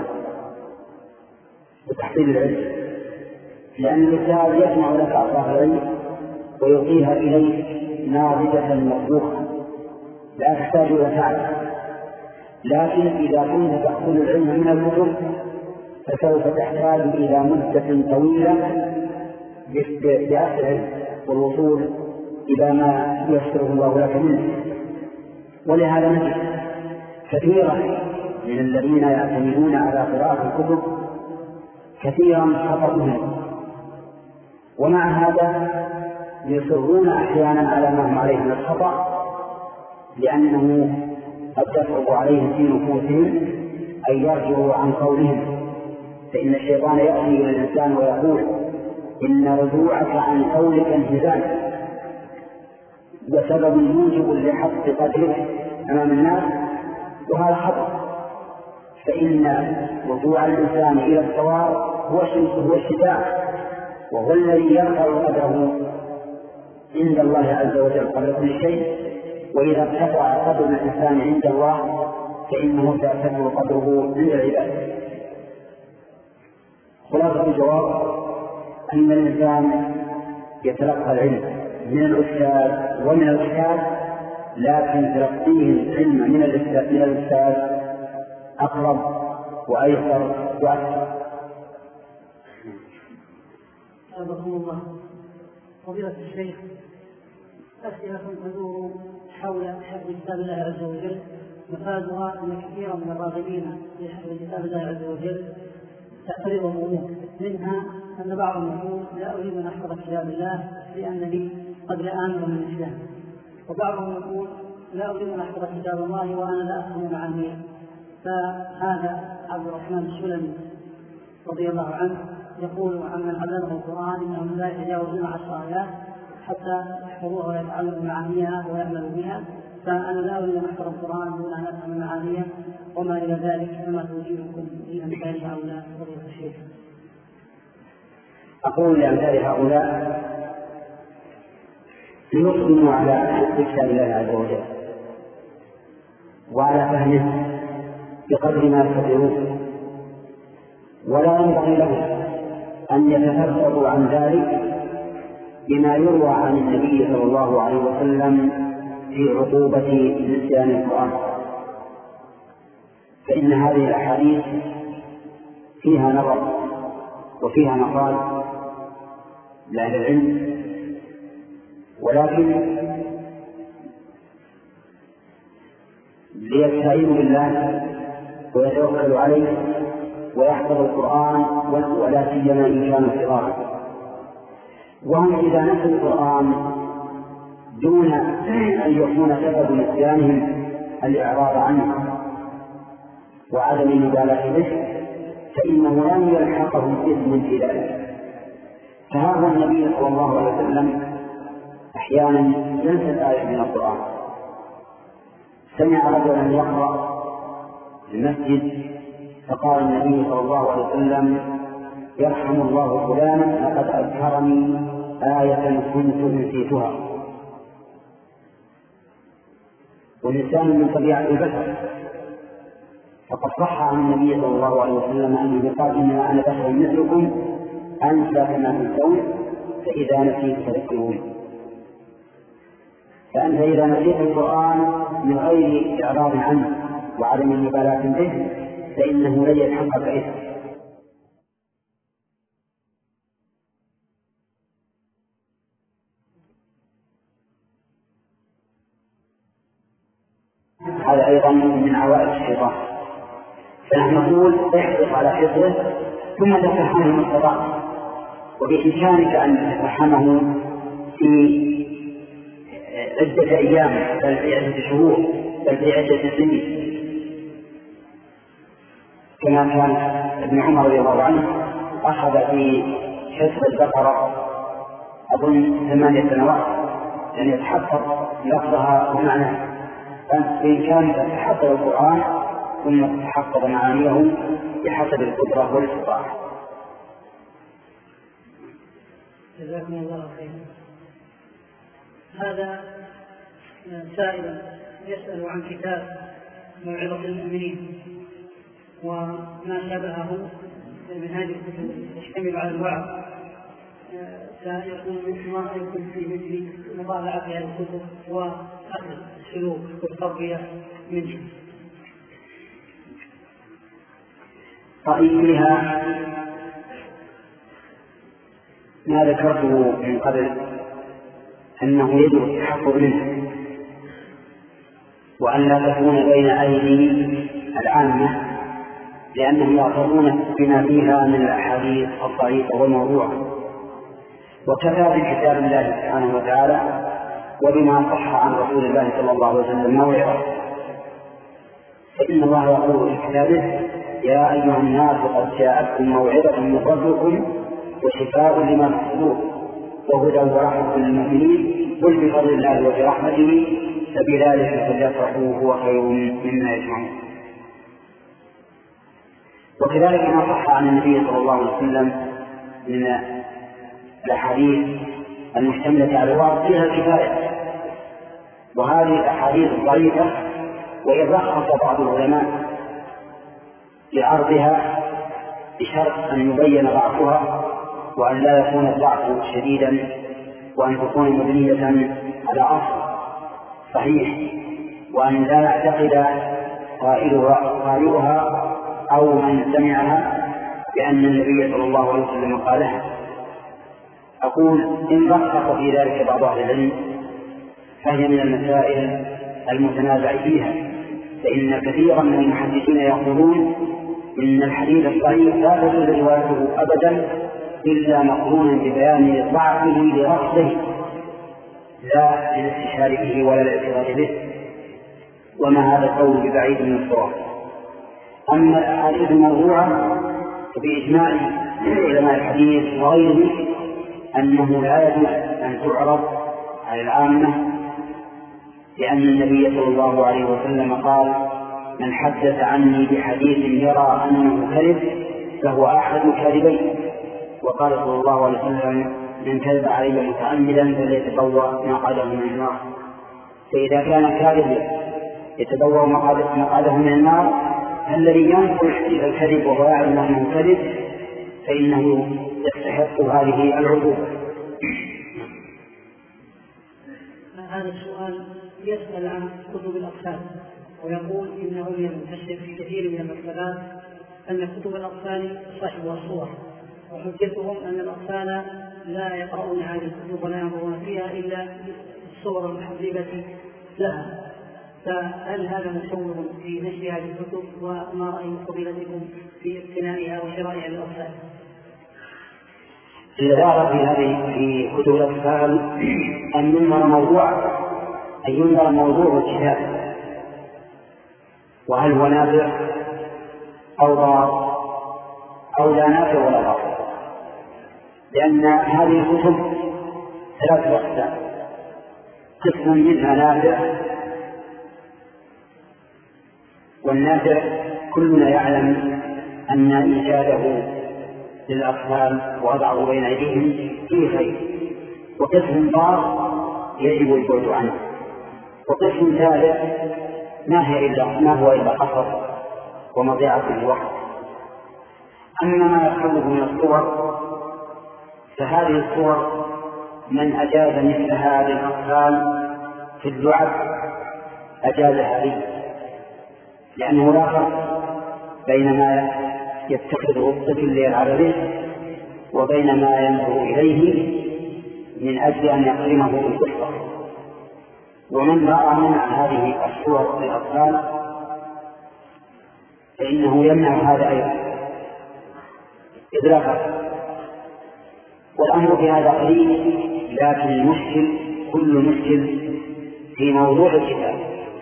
لتحصيل العلم، لأن الأستاذ يجمع لك أطراف العلم ويعطيها إليك ناضجة مطبوخة لا تحتاج إلى ساعة. لكن إذا كنت تأخذ العلم من الكتب فسوف تحتاج إلى مدة طويلة لأخذ العلم والوصول إلى ما يسره الله لك منه. ولهذا نجد كثيرا من الذين يعتمدون على قراءة الكتب كثيرا خطأهم، ومع هذا يصرون أحيانا على ما هم عليه من الخطأ، لأنه قد تفرض عليهم في نفوسهم أن يرجعوا عن قولهم. فإن الشيطان يأتي إلى الإنسان ويقول: إن رجوعك عن قولك انهزام، وسبب موجب لحط قدرك أمام الناس، وهذا خطأ. فإن رجوع الإنسان إلى الصواب هو الشجاع، وهو الذي يرفع قدره عند الله عز وجل قبل كل شيء. وإذا ارتفع قدر الإنسان عند الله فإنه سيرتفع قدره عند العباد. خلاصة الجواب أن الإنسان يتلقى العلم من الأستاذ ومن الأستاذ، لكن تلقيه العلم من الأستاذ من الأستاذ أقرب وأيسر وأكثر. أبقى الله فضيلة الشيخ، أسئلة تدور حول حفظ كتاب الله عز وجل، مفادها أن كثيرا من الراغبين في حفظ كتاب الله عز وجل تعترضهم أمور، منها أن بعضهم يقول لا أريد أن أحفظ كتاب الله لأنني قد لا آمن من الإسلام، وبعضهم يقول لا أريد أن أحفظ كتاب الله وأنا لا أفهم معانيه. فهذا عبد الرحمن السلمي رضي الله عنه يقول عمن علمه القرآن إنهم لا يتجاوزون عشر آيات حتى يحفظوها ويتعلموا معانيها ويعملوا بها، فأنا لا أريد أن أحفظ القرآن دون أن أفهم معانيها وما إلى ذلك، فما توجيهكم لأمثال هؤلاء فضيلة الشيخ؟ أقول لأمثال هؤلاء ليقدموا على حفظ كتاب الله عز وجل وعلى فهمه بقدر ما يستطيعون، ولا ينبغي لهم أن يتفرقوا عن ذلك بما يروى عن النبي صلى الله عليه وسلم في عقوبة نسيان القرآن، فإن هذه الأحاديث فيها نظر وفيها مقال لأهل العلم، ولكن ليستعينوا بالله ويتوكلوا عليه ويحفظ القرآن ولا سيما إن كانوا صغارا. وهم إذا نسوا القرآن دون أن يكون سبب نسيانهم الإعراض عنه وعدم المبالاة به فإنه لن يلحقهم إثم في ذلك. فهذا النبي صلى الله عليه وسلم أحيانا ينسى الآية من القرآن. سمع رجلا يقرأ في المسجد فقال النبي صلى الله عليه وسلم يرحم الله فلانا لقد أذكرني آية كنت نسيتها. والإنسان من طبيعة البشر، فقد صح عن النبي صلى الله عليه وسلم أنه قال إنما أنا بشر مثلكم أنسى كما تنسون فإذا نسيت فذكروني. فأنت إذا نسيت القرآن من غير إعراض عنه وعدم المبالاة به فإنه لن يتحقق إثم. هذا أيضا من عوائد الشيطان، فنحن نقول احرص على حفظه ثم تفهمه ما استطعت، وبإمكانك أن تفهمه في عدة أيام بل في عدة شهور بل في عدة سنين، كما كان ابن عمر رضي الله عنه أخذ في حفظ البقرة أظن ثمانية سنوات لأن يتحقق لفظها ومعناها. بإمكانك أن تحفظ القرآن ثم تتحقق معانيه بحسب القدرة والاستطاعة. جزاكم الله خيرا. هذا سائل يسأل عن كتاب موعظة المؤمنين وما شابهه من هذه الكتب تشتمل على الوعظ، سيكون ما يكون في مثل مطالعة هذه الكتب وأخذ السلوك والتربية منه. رأيي فيها ما ذكرته من قبل أنه يجب التحقق منه، وأن لا تكون بين أيدي العامة لأنهم يعترضون بما فيها من الأحاديث الضعيفة والموضوعة، وكفى بكتاب الله سبحانه وتعالى وبما صح عن رسول الله صلى الله عليه وسلم موعظة. فإن الله يقول في كتابه يا أيها الناس قد جاءتكم موعظة من ربكم وشفاء لما في الصدور وهدى ورحمة للمؤمنين قل بفضل الله وبرحمته فبذلك فليفرحوا هو خير مما يجمعون. وكذلك ما صح عن النبي صلى الله عليه وسلم من الأحاديث المشتملة على الوعظ فيها الكفاية، وهذه الأحاديث الضعيفة وإن رخص بعض العلماء لعرضها بشرط أن يبين ضعفها وأن لا يكون الضعف شديدا وأن تكون مبنية على أصل صحيح، وأن لا يعتقد قائلها أو من سمعها بأن النبي صلى الله عليه وسلم قالها. أقول إن رخص في ذلك بعض أهل العلم فهي من المسائل المتنازع فيها، فإن كثيرا من المحدثين يقولون إن الحديث الصحيح لا تجوز روايته أبدا إلا مقرونا ببيان ضعفه لرفضه لا للاستشهاد به ولا الاعتراض به، وما هذا القول ببعيد من الصواب. أما الأحاديث الموضوعة فبإجماع علماء الحديث وغيره أنه لا يجوز أن تعرض على العامة، لأن النبي صلى الله عليه وسلم قال: من حدث عني بحديث يرى أنه كذب فهو أحد الكاذبين. وقال صلى الله عليه وسلم: من كذب علي متعمدا فليتبوأ مقعده من النار. فإذا كان كاذبا يتبوأ مقعده من النار، الذي ينقل الكذب وهو يعلم أنه كذب فإنه يستحق هذه العقوبة. هذا السؤال يسأل عن كتب الأطفال ويقول إنه ينتشر في كثير من المكتبات أن كتب الأطفال صحوة الصور، وحجتهم أن الأطفال لا يقرؤون هذه الكتب ولا ينظرون فيها إلا الصور المحببة لها، فهل هذا مشوه في نشر هذه الكتب؟ وما رأي فضيلتكم في اقتنائها وشرائها للأطفال؟ الإدارة في هذه في كتب الأطفال أن ينظر موضوع أن ينظر موضوع الكتاب، وهل هو نافع أو ضار أو لا نافع ولا ضار، لأن هذه الكتب ثلاثة أقسام: قسم منها نافع، والنافع كلنا يعلم أن إيجاده للأطفال ووضعه بين أيديهم فيه خير، وقسم ضار يجب البعد عنه، وقسم ثالث ما هي إلا ما هو إلا قصر ومضيعة للوقت. أما ما يدخله من الصور فهذه الصور من أجاز مثلها للأطفال في اللعب أجاز هذه، لأنه لا فرق بين ما يتخذه الطفل ليلعب به وبين ما ينظر إليه من أجل أن يقرنه بالقصة. ومن رأى منع هذه الصور للأطفال فإنه يمنع هذا أيضا إذ لا فرق. والأمر في هذا قليل، لكن المشكل كل مشكل في موضوع الكتاب.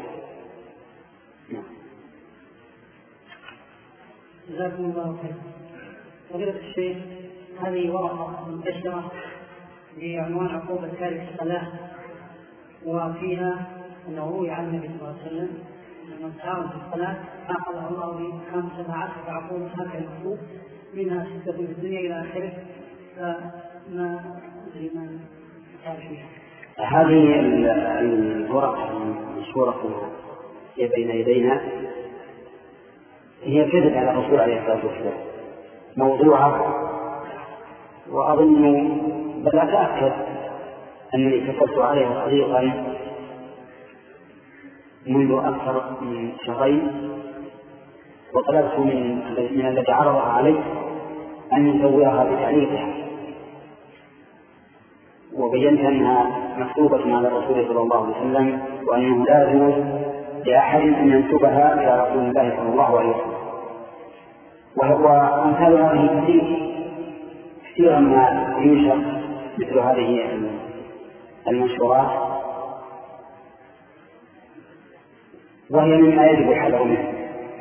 جزاكم الله خير. فضيلة الشيخ، هذه ورقة منتشرة بعنوان عقوبة تارك الصلاة، وفيها أنه روي عن النبي صلى الله عليه وسلم أن من تعاون في الصلاة عاقبه الله بخمسة عشر عقوبة هكذا المكتوب، منها ستة في الدنيا إلى آخره، فما أدري ما تعرف فيها. هذه الورقة المشهورة بين يدينا هي كذب على الرسول عليه الصلاة والسلام، موضوعة، وأظن بل أتأكد أنني اتصلت عليها صديقا منذ أكثر من شهرين، وطلبت من من الذي عرضها علي أن يصورها بتعليقها، وبينت أنها مكتوبة على الرسول صلى الله عليه وسلم، وأنه لا يجوز لأحد أن ينسبها إلى رسول الله صلى الله عليه وسلم. وهو أمثال هذه كثير كثيرا ما ينشر مثل هذه المنشورات، وهي مما يجب الحذر منه.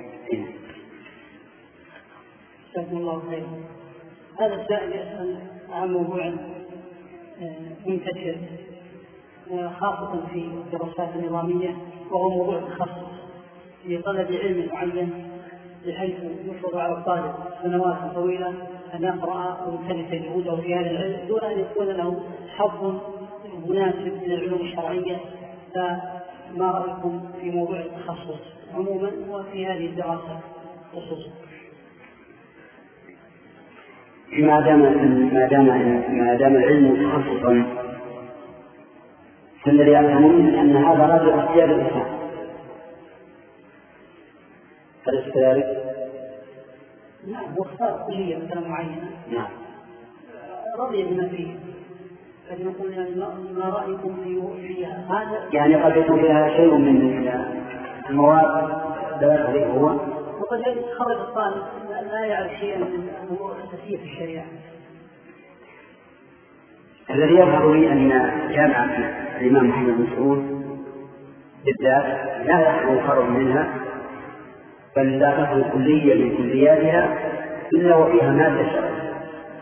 جزاكم الله خيرا. هذا السائل يسأل عن موضوع منتشر خاصة في الدراسات النظامية، وهو موضوع التخصص لطلب علم معين بحيث يفرض على الطالب سنوات طويلة أن يقرأ أو يمتلك جهوده في هذا العلم دون أن يكون له حظ مناسب من العلوم الشرعية. فما رأيكم في موضوع التخصص عموما وفي هذه الدراسة خصوصا؟ ما دام ما دام ما دام العلم تخصصا فالذي يفهمون أن هذا راجع اختيار الإنسان. أليس كذلك؟ نعم، هو اختار كلية مثلا معينة. نعم. رضي بما فيه. فنقول يعني ما رأيكم في هذا؟ يعني قد يكون فيها شيء من المواد لا هو. وقد يتخرج الطالب لا يعرف شيئا من الأمور الأساسية في الشريعة. الذي يظهر لي أن جامعة الإمام محمد بن سعود بالذات لا يخلو فرع منها، بل لا تخلو كلية من كلياتها إلا وفيها مادة شرعية.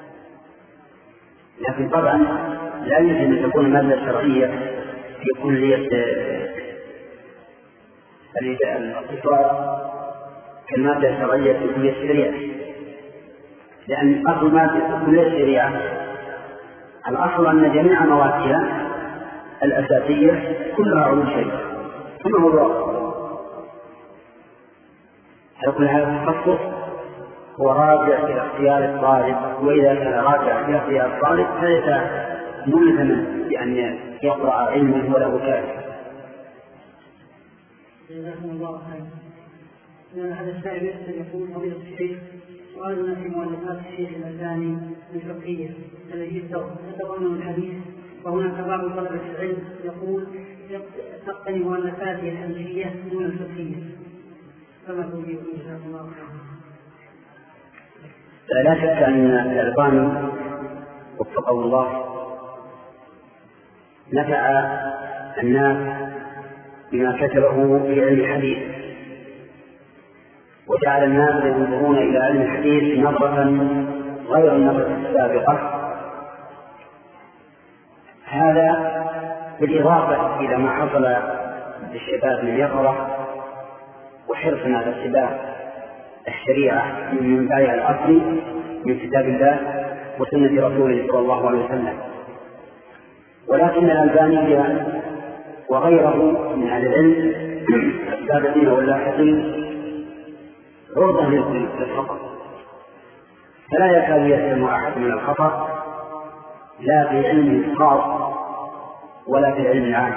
لكن طبعا لا يمكن أن تكون مادة شرعية في كلية الاقتصاد كالمادة الشرعية في كلية الشريعة، لأن أصل مادة كلية الشريعة الأصل أن جميع موادها الأساسية كلها علوم شريعة كما هو الواقع. يقول هذا التخصص هو راجع إلى اختيار الطالب، وإذا كان راجع إلى اختيار الطالب فليس ملزما بأن يقرأ علما وله كافٍ. جزاكم الله خيرا. هذا السائل يسأل يقول فضيلة الشيخ سؤالنا في مؤلفات الشيخ الألباني الفقهية التي تتضمن الحديث، وهناك بعض طلبة العلم يقول تقتني مؤلفاته الحديثية دون الفقهية، فما تجيب؟ جزاكم الله خيرا. لا شك أن الألباني وفقه الله نفع الناس بما كتبه في علم الحديث، وجعل الناس ينظرون إلى علم الحديث نظرة غير النظرة السابقة. هذا بالإضافة إلى ما حصل للشباب من يقرأ وحرص على اتباع الشريعة من منبعها الأصلي من كتاب الله وسنة رسوله صلى الله عليه وسلم. ولكن الألباني وغيره من أهل العلم السابقين واللاحقين عرضة للخطأ، فلا يكاد يسلم أحد من الخطأ لا في علم الخاص ولا في علم العام،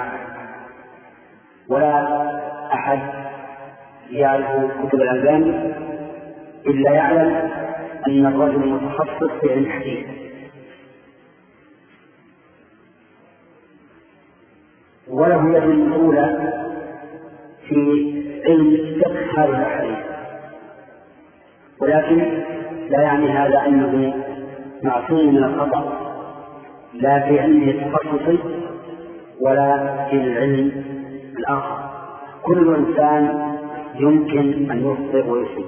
ولا أحد يعرف كتب الألباني إلا يعلم أن الرجل متخصص في علم الحديث، وله يد الأولى في علم فقه هذه الأحاديث، ولكن لا يعني هذا أنه معصوم من الخطأ لا في علمه التخصصي ولا في العلم الآخر. كل إنسان يمكن أن يخطئ ويصيب،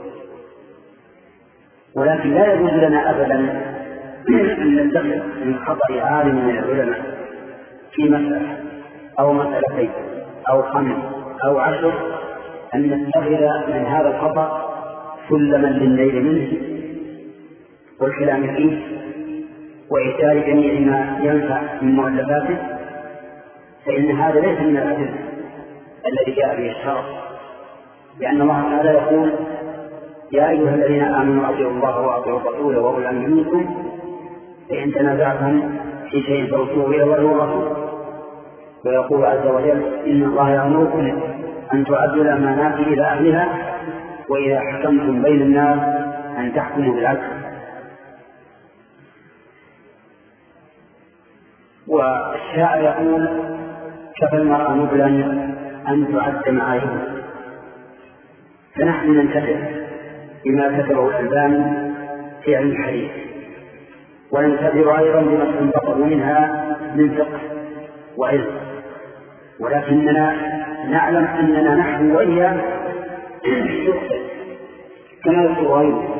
ولكن لا يجوز لنا أبدا أن نتخذ من خطأ عالم من العلماء في مسألة أو مسألتين أو خمس أو عشر أن نتخذ من هذا الخطأ سلما للنيل منه والكلام فيه وإيثار جميع ما ينفع من مؤلفاته، فإن هذا ليس من الأدلة الذي جاء به الشرع، لأن الله تعالى يقول يا أيها الذين آمنوا أطيعوا الله وأطيعوا الرسول وأولي الأمر منكم فإن تنازعتم في شيء فردوه إلى الله والرسول. ويقول عز وجل إن الله يأمركم أن تعدوا الأمانات إلى أهلها وإذا حكمتم بين الناس أن تحكموا بالعدل. والشاعر يقول كفى المرأة نبلا أن تعد معايبه. فنحن ننتبه بما كتبه الألباني في علم الحديث، وننتبه أيضا بما استنبطه منها من فقه وعلم، ولكننا نعلم أننا نحن وإياه نخطئ كما يخطئ غيره.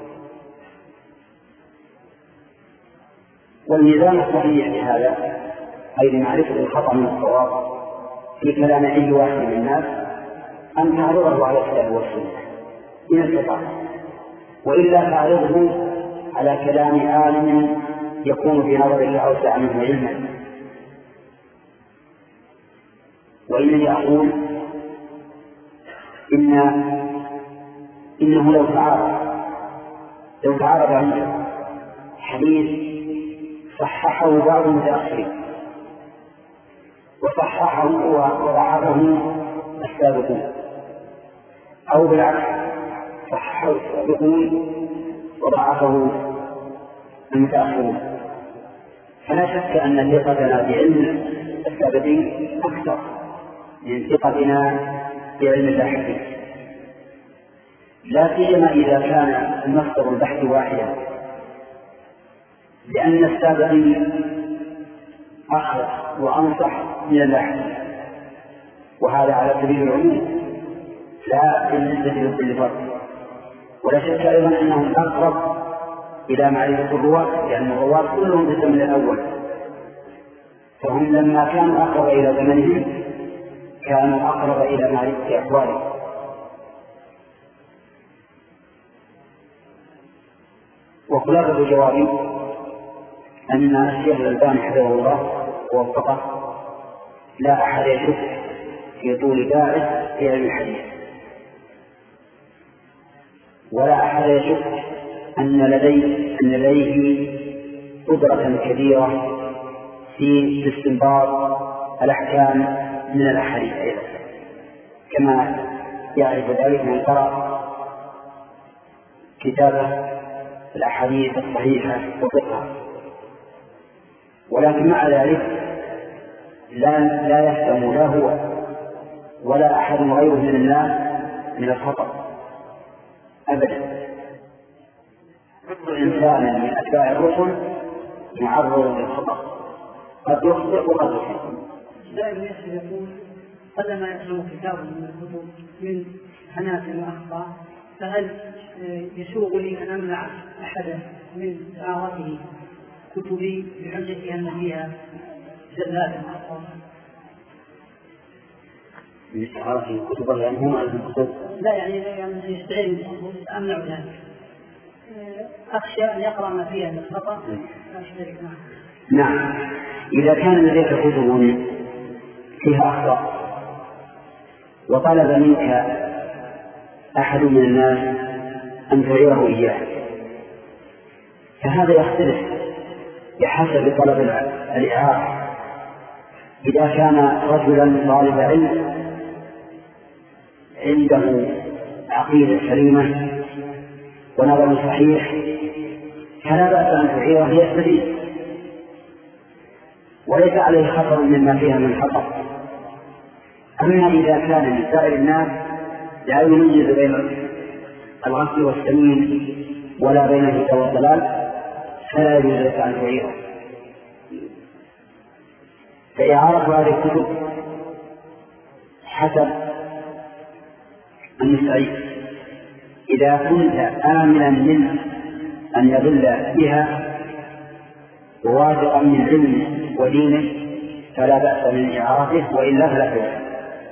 والميزان الصحيح لهذا أي لمعرفة الخطأ من الصواب في كلام أي واحد من الناس أن تعرضه على الكتاب والسنة إن استطعت، وإلا فاعرضه على كلام عالم يكون في نظر الله أوسع منه علما. وإنني أقول إن إنه لو تعارض لو تعارض عنده حديث صححه بعض المتأخرين وصححه وضعفه السابقون، أو بالعكس صححه السابقون وضعفه المتأخرون، فلا شك أن ثقتنا بعلم السابقين أكثر من ثقتنا بعلم اللاحقين، لا سيما إذا كان المصدر البحث واحدا، لأن السابقين أخلص وأنصح من اللاحقين، وهذا على سبيل العموم لا بالنسبة لكل فرد. ولا شك أيضا أنهم أقرب إلى معرفة الرواة، لأن الرواة كلهم في الزمن الأول، فهم لما كانوا أقرب إلى زمنهم كانوا أقرب إلى معرفة أحوالهم. وخلاصة جوابي أن الشيخ الألباني حفظه الله ووفقه لا أحد يشك في طول باعث في علم الحديث، ولا أحد يشك أن لديه أن لديه قدرة كبيرة في استنباط الأحكام من الأحاديث أيضا، كما يعرف ذلك من قرأ كتابه الأحاديث الصحيحة وفقهها. ولكن مع ذلك لا لا يفهم لا هو ولا أحد غيره من الناس من الخطأ أبدا. كل إنسان من أتباع الرسل معرض للخطأ، قد يخطئ وقد يصيب. دائما يقول قدما يقرأ كتاب من الكتب من حنات وأخطاء، فهل يسوغ لي أن أمنع أحدا من إعارته كتبي بحجة أن فيها زلات أخطاء؟ من إعارته كتبه يعني هم الكتب؟ لا، يعني يعني يستعين أمنع ذلك، أخشى أن يقرأ ما فيها من الخطأ فأشترك معه. نعم، إذا كان لديك كتب فيها أخطاء وطلب منك أحد من الناس أن تعيره إياه، فهذا يختلف بحسب طلب الإعارة. إذا كان رجلا طالب علم عنده عقيدة سليمة ونظر صحيح فلا بأس أن تعيره يستفيد وليس عليه خطر مما فيها من خطر. أما إذا كان من سائر الناس لا يميز بين الغفل والسمين ولا بين الهدى والضلال فلا يجوز لك أن تعيره. فإعارة هذه الكتب حسب المستعين. إذا كنت آمنا منه أن يضل بها وواثقا من علمه ودينه فلا بأس من إعارته، وإلا فلا بأس.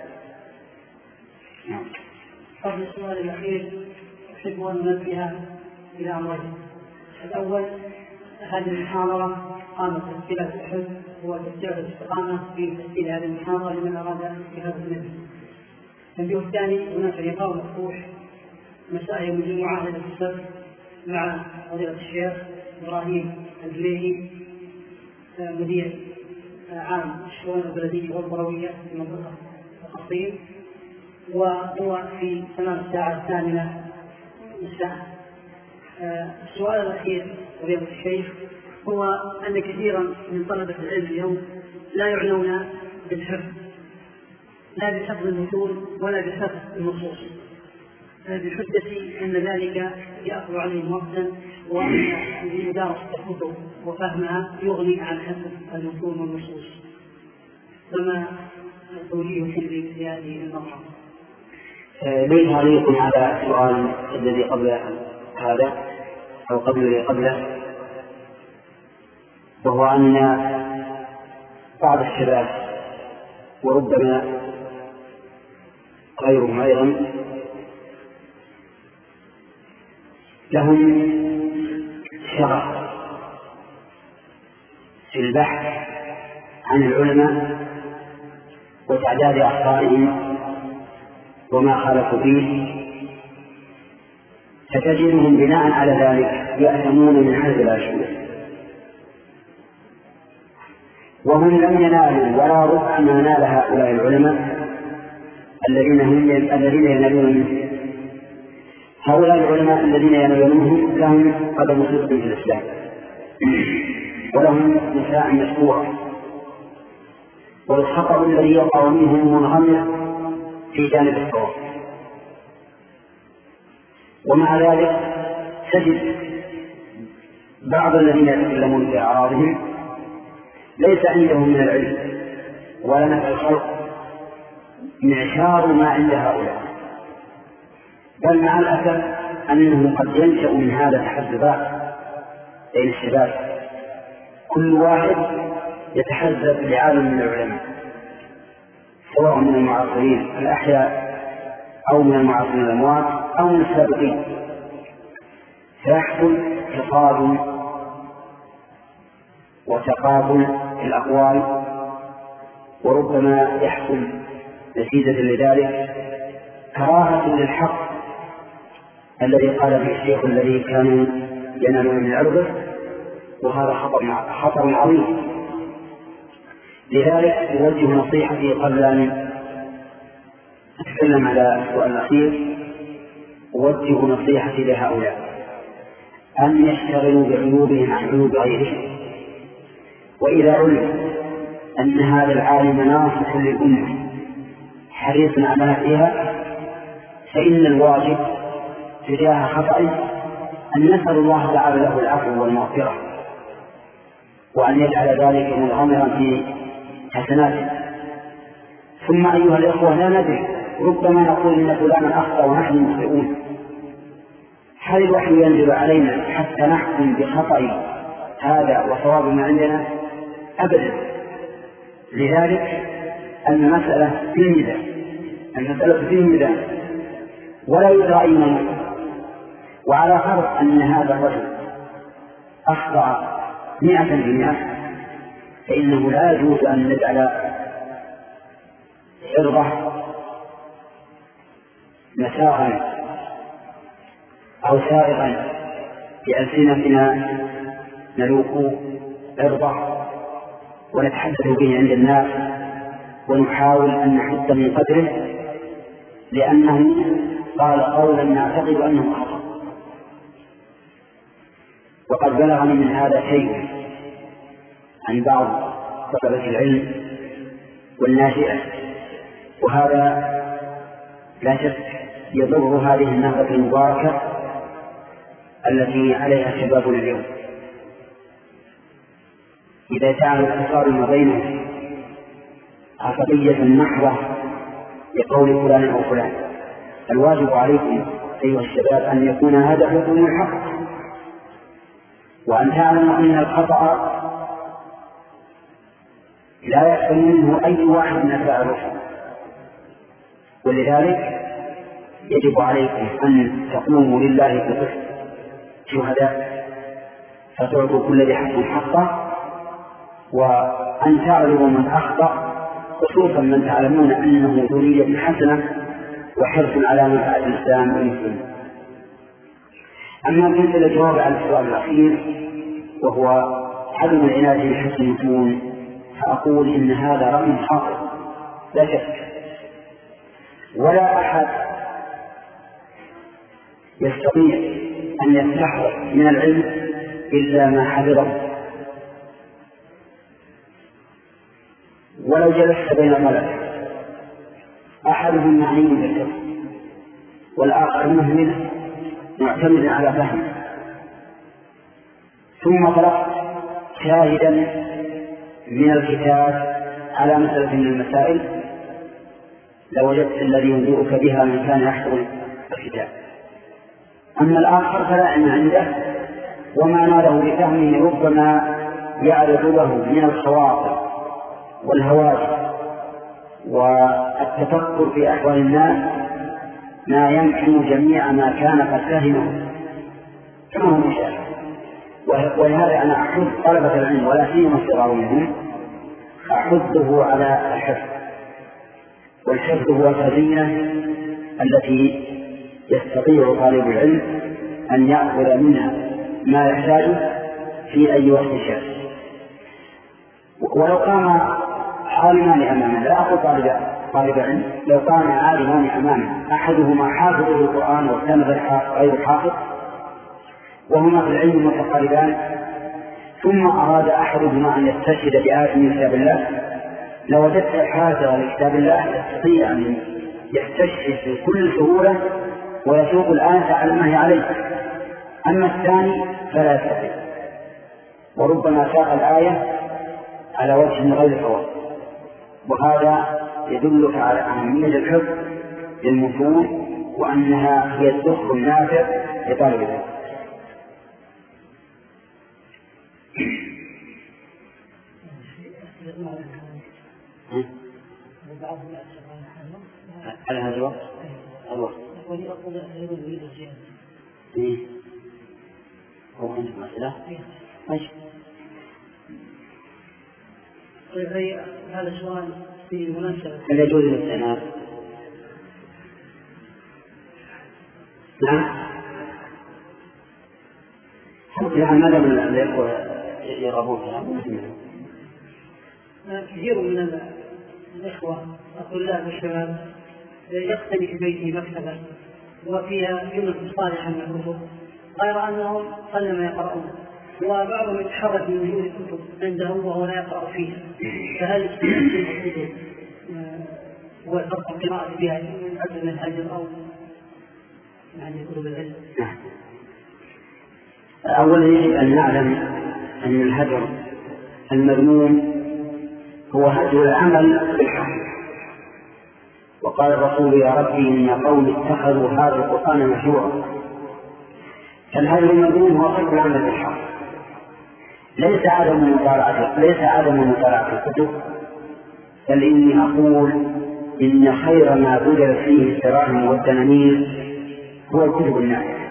قبل السؤال الأخير أحب أن ننبه إلى أمرين. الأول، هذه المحاضرة قامت تسجيلات الحفظ وتسجيل الاستقامة في تسجيل هذه المحاضرة لمن أراد الاستفادة منها. التنبيه الثاني، هناك لقاء مفتوح مساء يوم الجمعة ليلة السبت مع فضيلة الشيخ إبراهيم الجليهي مدير عام الشؤون البلدية والقروية في منطقة القصيم، وهو في تمام الساعة الثامنة مساء. السؤال الأخير فضيلة الشيخ هو أن كثيرا من طلبة العلم اليوم لا يعنون بالحفظ، لا بحفظ المتون ولا بحفظ النصوص، بحجة أن ذلك يأخذ عليهم وقتا، وأن مدارسة الكتب وفهمها يغني عن حفظ المتون والنصوص. فما توجيهكم في هذه النظرة؟ لي تعليق على السؤال الذي قبل هذا أو قبل الذي قبله، وهو أن بعض الشباب وربما غيرهم أيضا لهم شغف في البحث عن العلماء وتعداد أخطائهم وما خالفوا فيه، فتجدهم بناء على ذلك يأثمون من هذه الأشياء، وهم لم ينالوا ولا ربع ما نال هؤلاء العلماء الذين هم الذين ينالون منهم. هؤلاء العلماء الذين ينالون منهم لهم قدم صدق في الإسلام، ولهم مساع مشروعة، والخطأ الذي يقع منهم منغمر في جانب الصواب. ومع ذلك تجد بعض الذين يتكلمون في أعراضهم ليس عندهم من العلم ولا نفع الخلق معشار ما عند هؤلاء، بل مع الأسف أنه قد ينشأ من هذا تحزبات بين الشباب، كل واحد يتحزب لعالم من العلماء سواء من المعاصرين الأحياء أو من المعاصرين الأموات أو من السابقين، فيحصل تصادم وتقابل في الأقوال، وربما يحصل نتيجة لذلك كراهة للحق الذي قال به الشيخ الذي كانوا ينالون من عرضه، وهذا خطر عظيم. لذلك يوجه نصيحتي قبل أن أتكلم على السؤال الأخير، أوجه نصيحتي لهؤلاء أن يشتغلوا بعيوبهم عن عيوب غيرهم، وإذا علم أن هذا العالم ناصح للأمة حريص على نفسها، فإن الواجب تجاه خطأه أن نسأل الله تعالى له العفو والمغفرة، وأن يجعل ذلك مغامرا في حسناته. ثم أيها الإخوة لا ندري، ربما نقول إن فلانا أخطأ ونحن مخطئون، هل الوحي ينزل علينا حتى نحكم بخطأ هذا وصواب ما عندنا؟ أبدا. لذلك المسألة في الميزان، المسألة في الميزان ولا يدرى أين نقول. وعلى فرض أن هذا الرجل أخطأ مئة بالمئة، فإنه لا يجوز أن نجعل عرضه مساغا أو سائغا بألسنتنا نلوك عرضه ونتحدث به عند الناس ونحاول أن نحد من قدره لأنه قال قولا نعتقد أنه خطأ. وقد بلغني من هذا شيء عن بعض طلبة العلم والناشئة، وهذا لا شك يضر هذه النهضة المباركة التي عليها شبابنا اليوم. إذا كان الاتصال ما بينهم عصبية محضة لقول فلان أو فلان، الواجب عليكم أيها الشباب أن يكون هدفكم الحق، وأن تعلموا أن الخطأ لا يحصل منه أي واحد من أتباع الرسل، ولذلك يجب عليكم أن تقوموا لله بالقسط شهداء، فتعطوا كل ذي حق حقه، وأن تعرضوا من أخطأ، خصوصا من تعلمون أنه ذرية حسنة وحرص على منفعة الإسلام والمسلمين. أما بالنسبة للجواب على السؤال الأخير وهو عدم العناد بحسن المتون، فأقول إن هذا رأي خاطئ لا شك، ولا أحد يستطيع أن يستحضر من العلم إلا ما حفظه. ولو جلست بين طلبة أحدهم معين بالحفظ والآخر مهمل معتمد على فهمه، ثم طلبت شاهدا من الكتاب على مسألة من المسائل، لوجدت الذي ينبئك بها من كان يحفظ الكتاب. أما الآخر فلا علم عنده، وما ناله بفهمه ربما يعرض له من الخواطر والهواجس والتفكر في أحوال الناس ما يمحو جميع ما كان قد فهمه كما هو مشاهد. ولهذا أنا أحث طلبة العلم ولا سيما الصغار منهم، أحثه على الحفظ، والحفظ هو الخزينة التي يستطيع طالب العلم أن يأخذ منها ما يحتاجه في أي وقت شاء. ولو قام عالمان أمامه، لا أقول طالب طالب علم، لو قام عالمان أمامه أحدهما حافظ القرآن والثاني غير حافظ وهما في العلم متقاربان، ثم أراد أحدهما أن يستشهد بآية من كتاب الله، لوجدت حافظا لكتاب الله يستطيع أن يستشهد بكل سهولة ويسوق الآية على ما هي عليه. أما الثاني فلا يستطيع، وربما ساق الآية على وجه غير صواب. وهذا يدلك على أهمية الحفظ للمتون وأنها هي الدخل النافع لطالب العلم. على هذا الوقت الوقت إيه هو عندك مسألة ماشي. طيب هذا سؤال في مناسبة هل يجوز الاستئناف؟ نعم يعني ماذا من الأخوة يرغبون كثير من الإخوة الطلاب والشباب يقتني في بيته مكتبة وفيها جملة صالحة من الكتب غير أنهم قلما يقرؤون، وبعضهم يتحرك من وجود الكتب عنده وهو لا يقرأ فيها. فهل الكتب والفرق القراءة فيها من عدم الهجر أو يعني كتب العلم؟ أولا يجب أن نعلم أن الهجر المذموم هو هجر العمل بالحق. وقال الرسول يا ربي إن قوم اتخذوا هذا القرآن مهجورا. فالهجر المذموم هو هجر العمل بالحق، ليس عدم مطالعة ليس عدم مطالعة الكتب، بل إني أقول إن خير ما بذل فيه الدراهم والدنانير هو الكتب النافعة.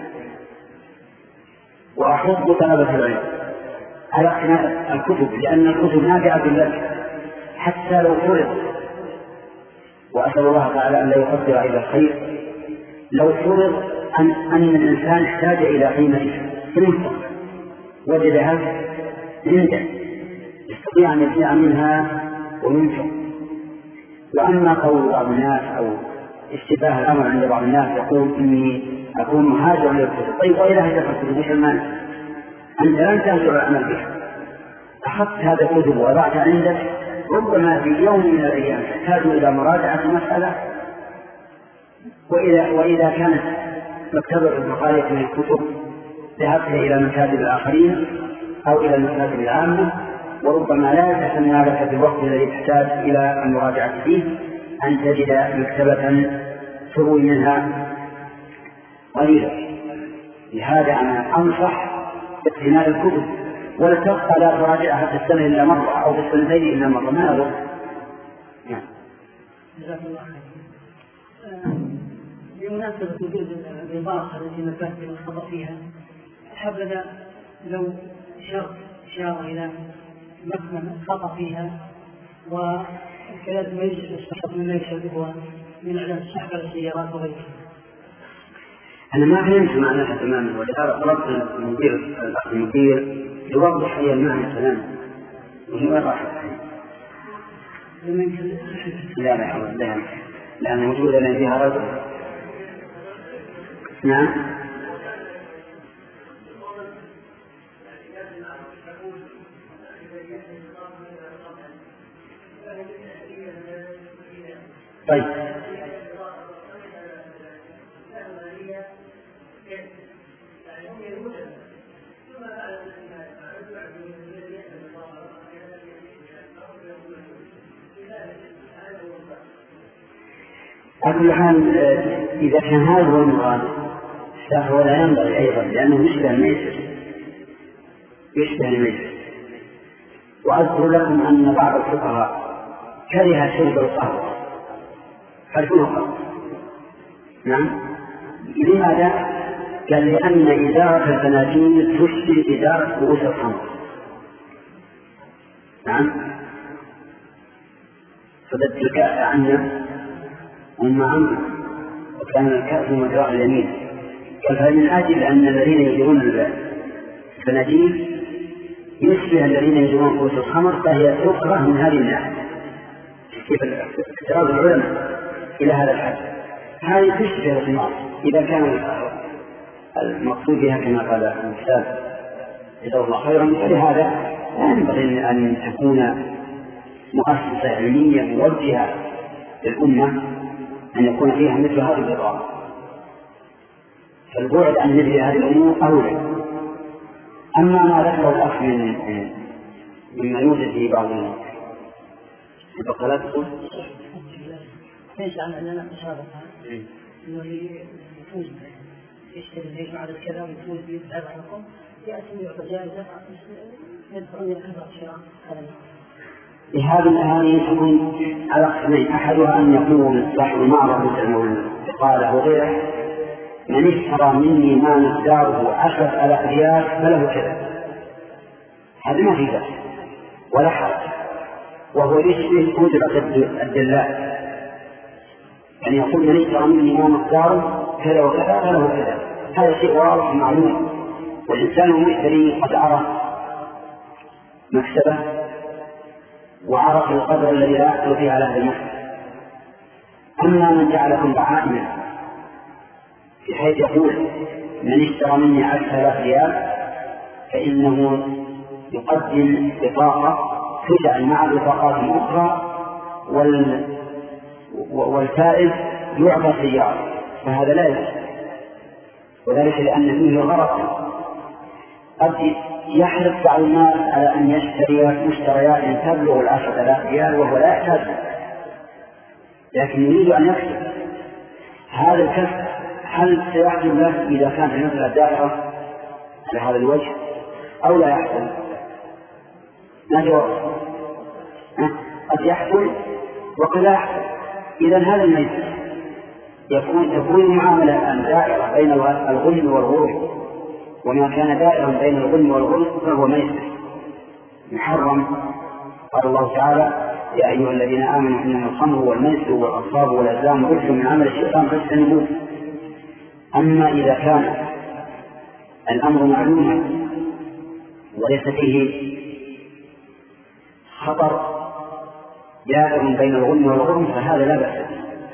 وأحض طلبة العلم على اقتناء الكتب، لأن الكتب نافعة لك حتى لو فرض، وأسأل الله تعالى أن لا يقدر إلى الخير، لو فرض أن, أن الإنسان احتاج إلى قيمتها في المستقبل وجدها عنده يستطيع أن يبيع منها وينفق. وأما قول بعض الناس أو اشتباه الأمر عند بعض الناس يقول إني أكون مهاجرا للكتب، طيب وإذا هجرت الكتب وش المانع؟ أنت لن تهجر العمل بها، أخذت هذا الكتب وضعت عندك، ربما في يوم من الأيام تحتاج إلى مراجعة مسألة، وإذا, وإذا كانت مكتبة البخاري من الكتب ذهبت إلى مكاتب الآخرين أو إلى المكاتب العامة، وربما لا يتسنى لك في الوقت الذي تحتاج إلى المراجعة فيه أن تجد مكتبة تروي منها قليلا. لهذا أنا أنصح باقتناء الكتب، ولا تبقى لا تراجعها في السنة إلا مرة أو في السنتين إلا مرة، ما أظن. نعم. جزاك الله خير. بمناسبة وجود الإضافة التي نبهت الخطأ فيها، حبذا لو شرط إشارة إلى مكمن خطأ فيها وكذلك ما يجب الصحة مما يشابهها من إعلان السحب على السيارات وغيرها. أنا ما فهمت معناها تماما، ولهذا طلبت المدير الأخ المدير يوضح لي المعنى تماما. وهي راحت لا لا لا لا موجودة لنا فيها رجل. نعم طيب أكل حال إذا كان هذا هو المراد فهو لا ينبغي أيضا، لأنه يشبه الميسر يشبه الميسر. وأذكر لكم أن بعض الفقهاء كره شرب القهوة فالفقهاء نعم. لماذا؟ قال لأن إدارة الفناديل تشبه إدارة كؤوس الخمر. نعم. فدت الكأس عنا أم عمرو وكان الكأس مجرى اليمين. قال فمن أجل أن الذين يديرون الفناديل يشبه الذين يديرون كؤوس الخمر فهي تكره من هذه الناحية. كيف اقتراب العلماء إلى هذا الحد؟ هذه تشبه الخمار إذا كان المقصود بها كما قال الأستاذ جزاه الله خيرا. فلهذا لا ينبغي أن تكون مؤسسة علمية موجهة للأمة أن يكون فيها مثل هذه البضاعة. فالبعد عن مثل هذه الأمور أولى. أما ما ذكره الأخ من مما يوجد في بعض البقالات ليس عن أننا نشاركها إنه يفوز يشتري ليش بعد كذا ويفوز بيذهب عنكم يأتي ويعطى جائزة يدفعون كذا شراء هذا. لهذه الأهالي تكون على قسمين. أحدها أن يقول صاحب المعرض مثل قال وغيره من اشترى مني ما مقداره عشرة آلاف ريال فله كذا. هذا ما في بأس ولا حرج، وهو يشبه أجرة الدلال. يعني يقول من اشترى مني ما مقداره كذا وكذا فله كذا. هذا شيء واضح معلوم، والإنسان المشتري قد عرف مكسبه وعرف القدر الذي لا يحصل فيه على هذا المكسب. أما من جعلكم بعائما بحيث يقول من اشترى مني عشرة آلاف ريال فإنه يقدم بطاقة تجعل مع البطاقات الأخرى وال... والفائز يعطى سيارة، فهذا لا يجوز. وذلك لأن فيه غرض. قد يحرص بعض الناس على أن يشتري مشتريات تبلغ العشرة آلاف ريال وهو لا يحتاج، لكن يريد أن يكسب. هذا الكسب هل سيحصل له إذا كان في مثل الدائرة على هذا الوجه أو لا يحصل؟ ما جواب؟ قد يحصل وقد لا يحصل. إذا هذا الميسر يكون تكون معاملة دائرة بين الغنم والغرور، وما كان دائرا بين الغنم والغرور فهو ميسر محرم. قال الله تعالى يا أيها الذين آمنوا إنما الخمر والميسر والأنصاب والأزلام رجس من عمل الشيطان فاجتنبوه. أما إذا كان الأمر معلوما وليس فيه خطر دائر بين الغنم والغرم فهذا لا بأس.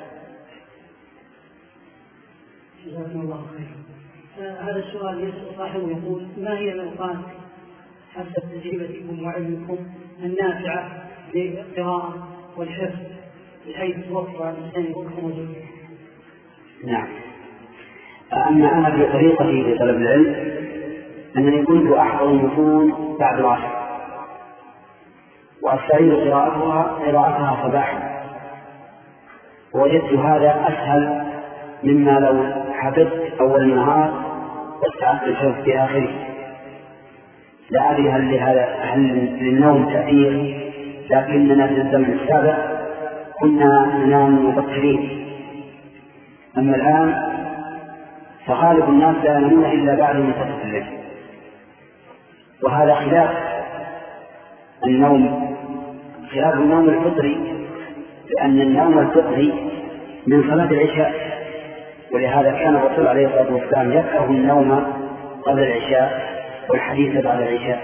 جزاكم الله خيرا. هذا السؤال يسأل صاحبه يقول ما هي الأوقات حسب تجربتكم وعلمكم النافعة للقراءة والحفظ بحيث توفر الإنسان وقت موجود؟ نعم. أما أنا في طريقتي في طلب العلم أنني كنت أحفظ المتون بعد العصر وأستعيد قراءتها قراءتها صباحا، ووجدت هذا أسهل مما لو حفظت أول النهار واستعدت الحفظ في آخره. لا أدري هل لهذا هل للنوم تأثير، لكننا في الزمن السابق كنا ننام مبكرين، أما الآن فغالب الناس لا ينامون إلا بعد منتصف الليل، وهذا خلاف النوم خلاف النوم الفطري، لأن النوم الفطري من صلاة العشاء، ولهذا كان الرسول عليه الصلاة والسلام يكره النوم قبل العشاء والحديث بعد العشاء.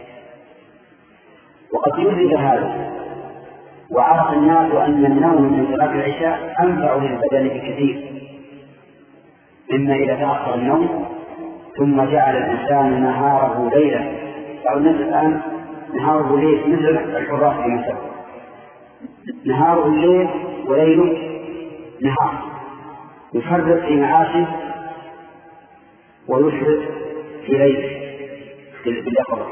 وقد يوجد هذا، وعرف الناس أن النوم من صلاة العشاء أنفع للبدن بكثير مما إذا تأخر النوم ثم جعل الإنسان نهاره ليلا. أو الناس الآن نهاره ليل مثل الحراس في مصر، نهاره الليل وليله نهار، يفرق في معاشه ويشرق في ليله باليقظة.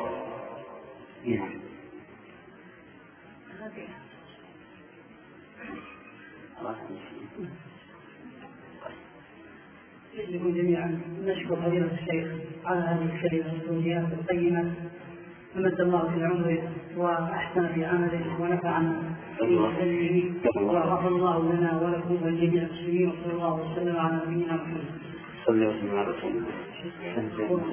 يجب جميعا نشكر فضيلة الشيخ على هذه الكلمة والتوجيهات القيمة، فمد الله في عمره وأحسن في عمله ونفعنا في علمه، وغفر الله لنا ولكم ولجميع المسلمين، وصلى الله وسلم على نبينا محمد. صلى الله عليه وسلم.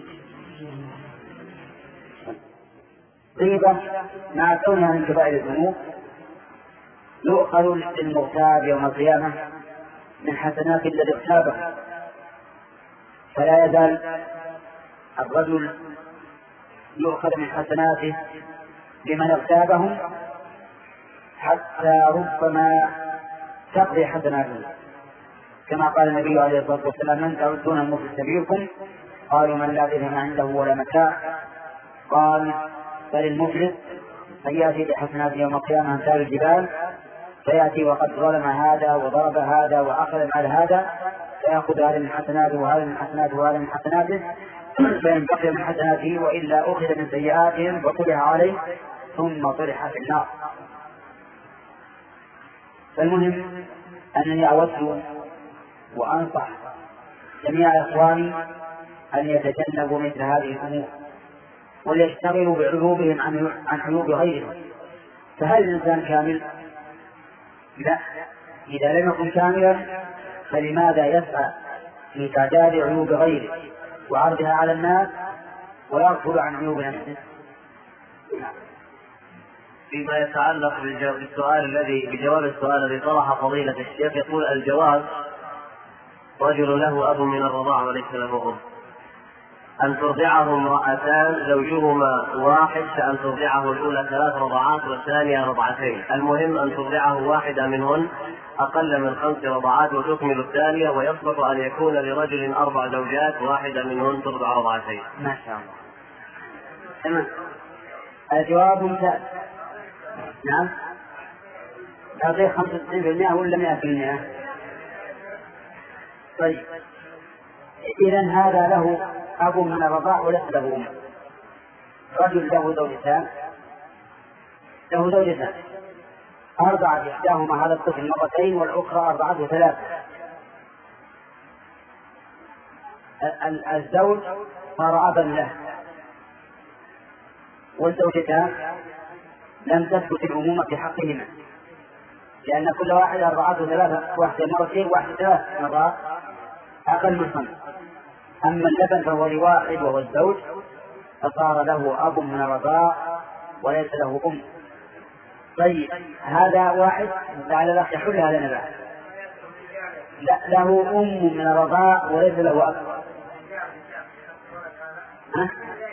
طيبة مع كونها من كبائر الذنوب يؤخذ للمغتاب يوم القيامة من حسنات الذي اغتابه، فلا يزال الرجل يؤخذ من حسناته لمن اغتابهم حتى ربما تقضي حسناته، كما قال النبي عليه الصلاة والسلام: من تعدون المفلس سبيلكم؟ قالوا: من لا درهم عنده ولا متاع. قال: فللمفلس أن يأتي بحسناته يوم القيامة أمثال الجبال، فيأتي وقد ظلم هذا وضرب هذا وأخذ مال هذا، فيأخذ هذا من حسناته وهذا من حسناته وهذا من حسناته، فينتقم من حسناته، وإلا أخذ من سيئاتهم فطرح عليه ثم طرح في النار. فالمهم أنني أود وأنصح جميع إخواني أن يتجنبوا مثل هذه الأمور وليشتغلوا بعيوبهم عن عيوب غيرهم. فهل الإنسان كامل؟ لا. إذا لم يكن كاملا فلماذا يسعى في تعداد عيوب غيره وعرضها على الناس ويغفل عن عيوب نفسه؟ فيما يتعلق بالسؤال الذي بجواب السؤال الذي طرح فضيلة الشيخ، يقول: الجواز رجل له أب من الرضاعة وليس له أم، أن ترضعه امرأتان زوجهما واحد، فأن ترضعه الأولى ثلاث رضعات والثانية رضعتين، المهم أن ترضعه واحدة منهن أقل من خمس رضعات وتكمل الثانية، ويصلح أن يكون لرجل أربع زوجات واحدة منهن ترضع رضعتين. ما شاء الله. تمام. الجواب ممتاز. نعم. تعطيه خمسة وتسعين بالمئة ولا مئة بالمئة؟ طيب، إذن هذا له أب من الرضاع وليس له أم. رجل له زوجتان له زوجتان أرضعت إحداهما هذا الطفل مرتين والأخرى أرضعته ثلاثة. الزوج صار أبا له، والزوجتان لم تثبت الأمومة في حقهما، لأن كل واحد أرضعته ثلاثة، واحدة مرتين واحدة ثلاث مرات أقل من خمس. أما اللبن فهو لواحد وهو الزوج، فصار له أب من الرضاع وليس له أم. طيب، هذا واحد لعل الأخ يحل هذا النبع. لا، له أم من الرضاع وليس له أب. ها؟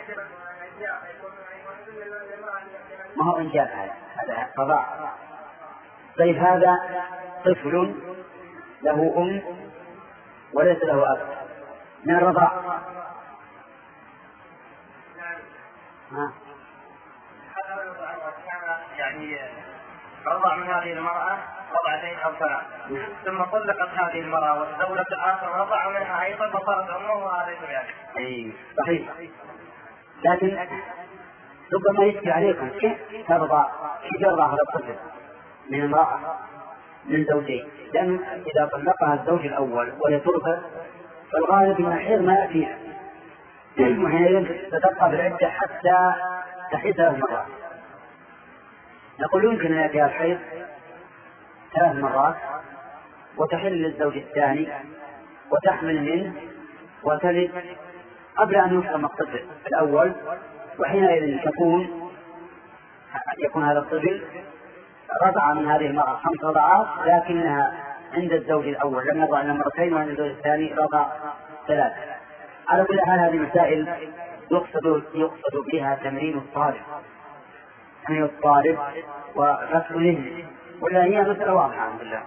ما هو إنجاب، هذا رضاع. طيب، هذا طفل له أم وليس له أب من الرضاع. ها؟ يعني رضع من هذه المرأة رضعتين أو ثلاث، ثم طلقت هذه المرأة والزوجة الآخر رضع منها أيضا فصارت أمه وهذا يعني. أي صحيح. لكن ربما يشكي عليكم كيف ترضع كيف يرضع هذا الطفل من امرأة من زوجين، لأن إذا طلقها الزوج الأول ويتركها فالغالب من الحيض ما يأتيها، وحينئذ تتبقى بالعدة حتى تحيط ثلاث مرات. نقول يمكن أن يأتيها الحيض ثلاث مرات وتحل للزوج الثاني وتحمل منه وتلد قبل أن يفهم الطفل الأول، وحينئذ تكون يكون هذا الطفل رضع من هذه المرأة خمس رضعات، لكنها عند الزوج الأول لم يرضع إلا مرتين، وعند الزوج الثاني رضع ثلاث. على كل حال هذه مسائل يقصد يقصد بها تمرين الطالب، تمرين الطالب وفتح ذهنه، ولا هي مسألة واضحة الحمد لله.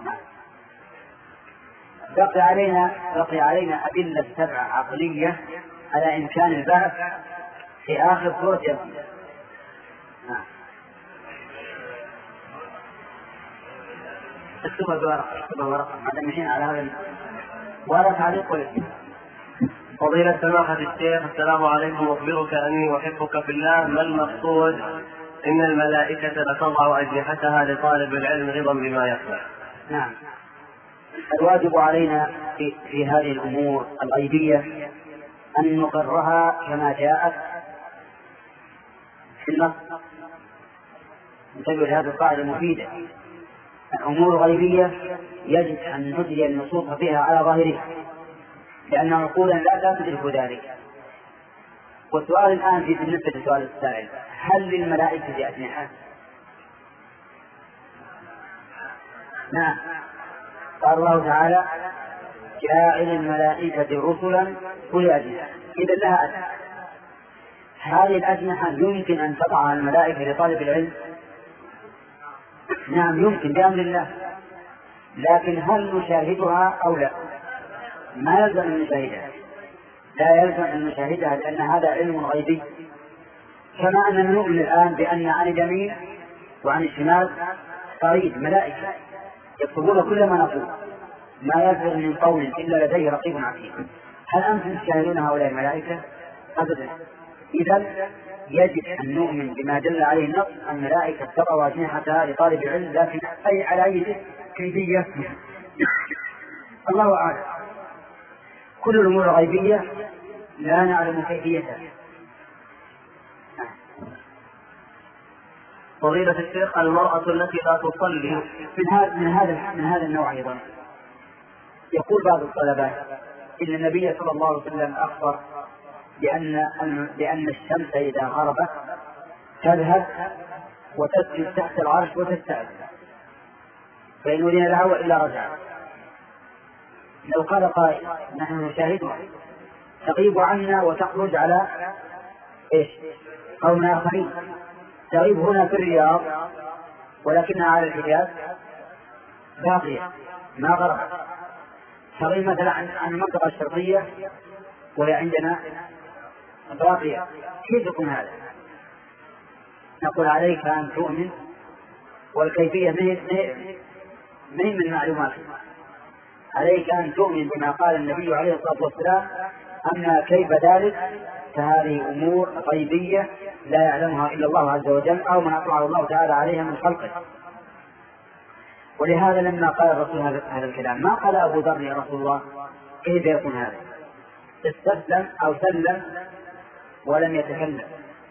بقي علينا بقي علينا أدلة سبعة عقلية على إمكان البحث في آخر سورة ياسين. اكتبها بورقة اكتبها ورقة معتمدين على هذا ورقة عليك ولكن. فضيلة سماحة الشيخ، السلام عليكم، أخبرك أني أحبك في الله. ما المقصود إن الملائكة لتضع أجنحتها لطالب العلم رضا بما يفعل؟ نعم، الواجب علينا في, في هذه الأمور الغيبية أن نقرها كما جاءت في النص. انتبه هذه القاعدة مفيدة. الأمور الغيبية يجب أن نجري النصوص فيها على ظاهرها، لأن عقولا لا لا تدرك ذلك. والسؤال الآن في بالنسبة لسؤال السائل: هل للملائكة أجنحة؟ نعم، قال الله تعالى: جاعل الملائكة رسلا أولي أجنحة، إذا لها أجنحة. هذه الأجنحة يمكن أن تضعها الملائكة لطالب العلم؟ نعم يمكن بأمر الله، لكن هل نشاهدها أو لا؟ ما يلزم أن نشاهدها، لا يلزم أن نشاهدها، لأن هذا علم غيبي. كما أننا نؤمن الآن بأن عن اليمين وعن الشمال قريب ملائكة يكتبون كل ما نقول، ما يلزم من قول إلا لديه رقيب عتيد. هل أنتم تشاهدون هؤلاء الملائكة؟ أبدا. إذن يجب أن نؤمن بما دل عليه النص أن الملائكة تضع أجنحتها لطالب العلم، لكن أي على أي كيفية الله أعلم. كل الأمور الغيبية لا نعلم كيفيتها. فضيلة الشيخ، المرأة التي لا تصلي من هذا من هذا من هذا النوع أيضا يقول بعض الطلبة إن النبي صلى الله عليه وسلم أخبر بأن بأن الشمس إذا غربت تذهب وتسجد تحت العرش وتستأذن، فإن أذن لها وإلا رجعت. لو قال قائل: نحن نشاهدها تغيب عنا وتخرج على إيش؟ قوم آخرين، تغيب هنا في الرياض ولكنها على الحجاز باقية ما غربت، تغيب مثلا عن المنطقة الشرقية وهي عندنا باقية. كيف يكون هذا؟ نقول: عليك أن تؤمن، والكيفية من من معلومات، عليك أن تؤمن بما قال النبي عليه الصلاة والسلام، أما كيف ذلك فهذه أمور غيبية لا يعلمها إلا الله عز وجل أو من أطلع الله تعالى عليها من خلقه. ولهذا لما قال الرسول هذا الكلام ما قال أبو ذر: يا رسول الله كيف يكون هذا؟ استسلم أو سلم ولم يتكلم.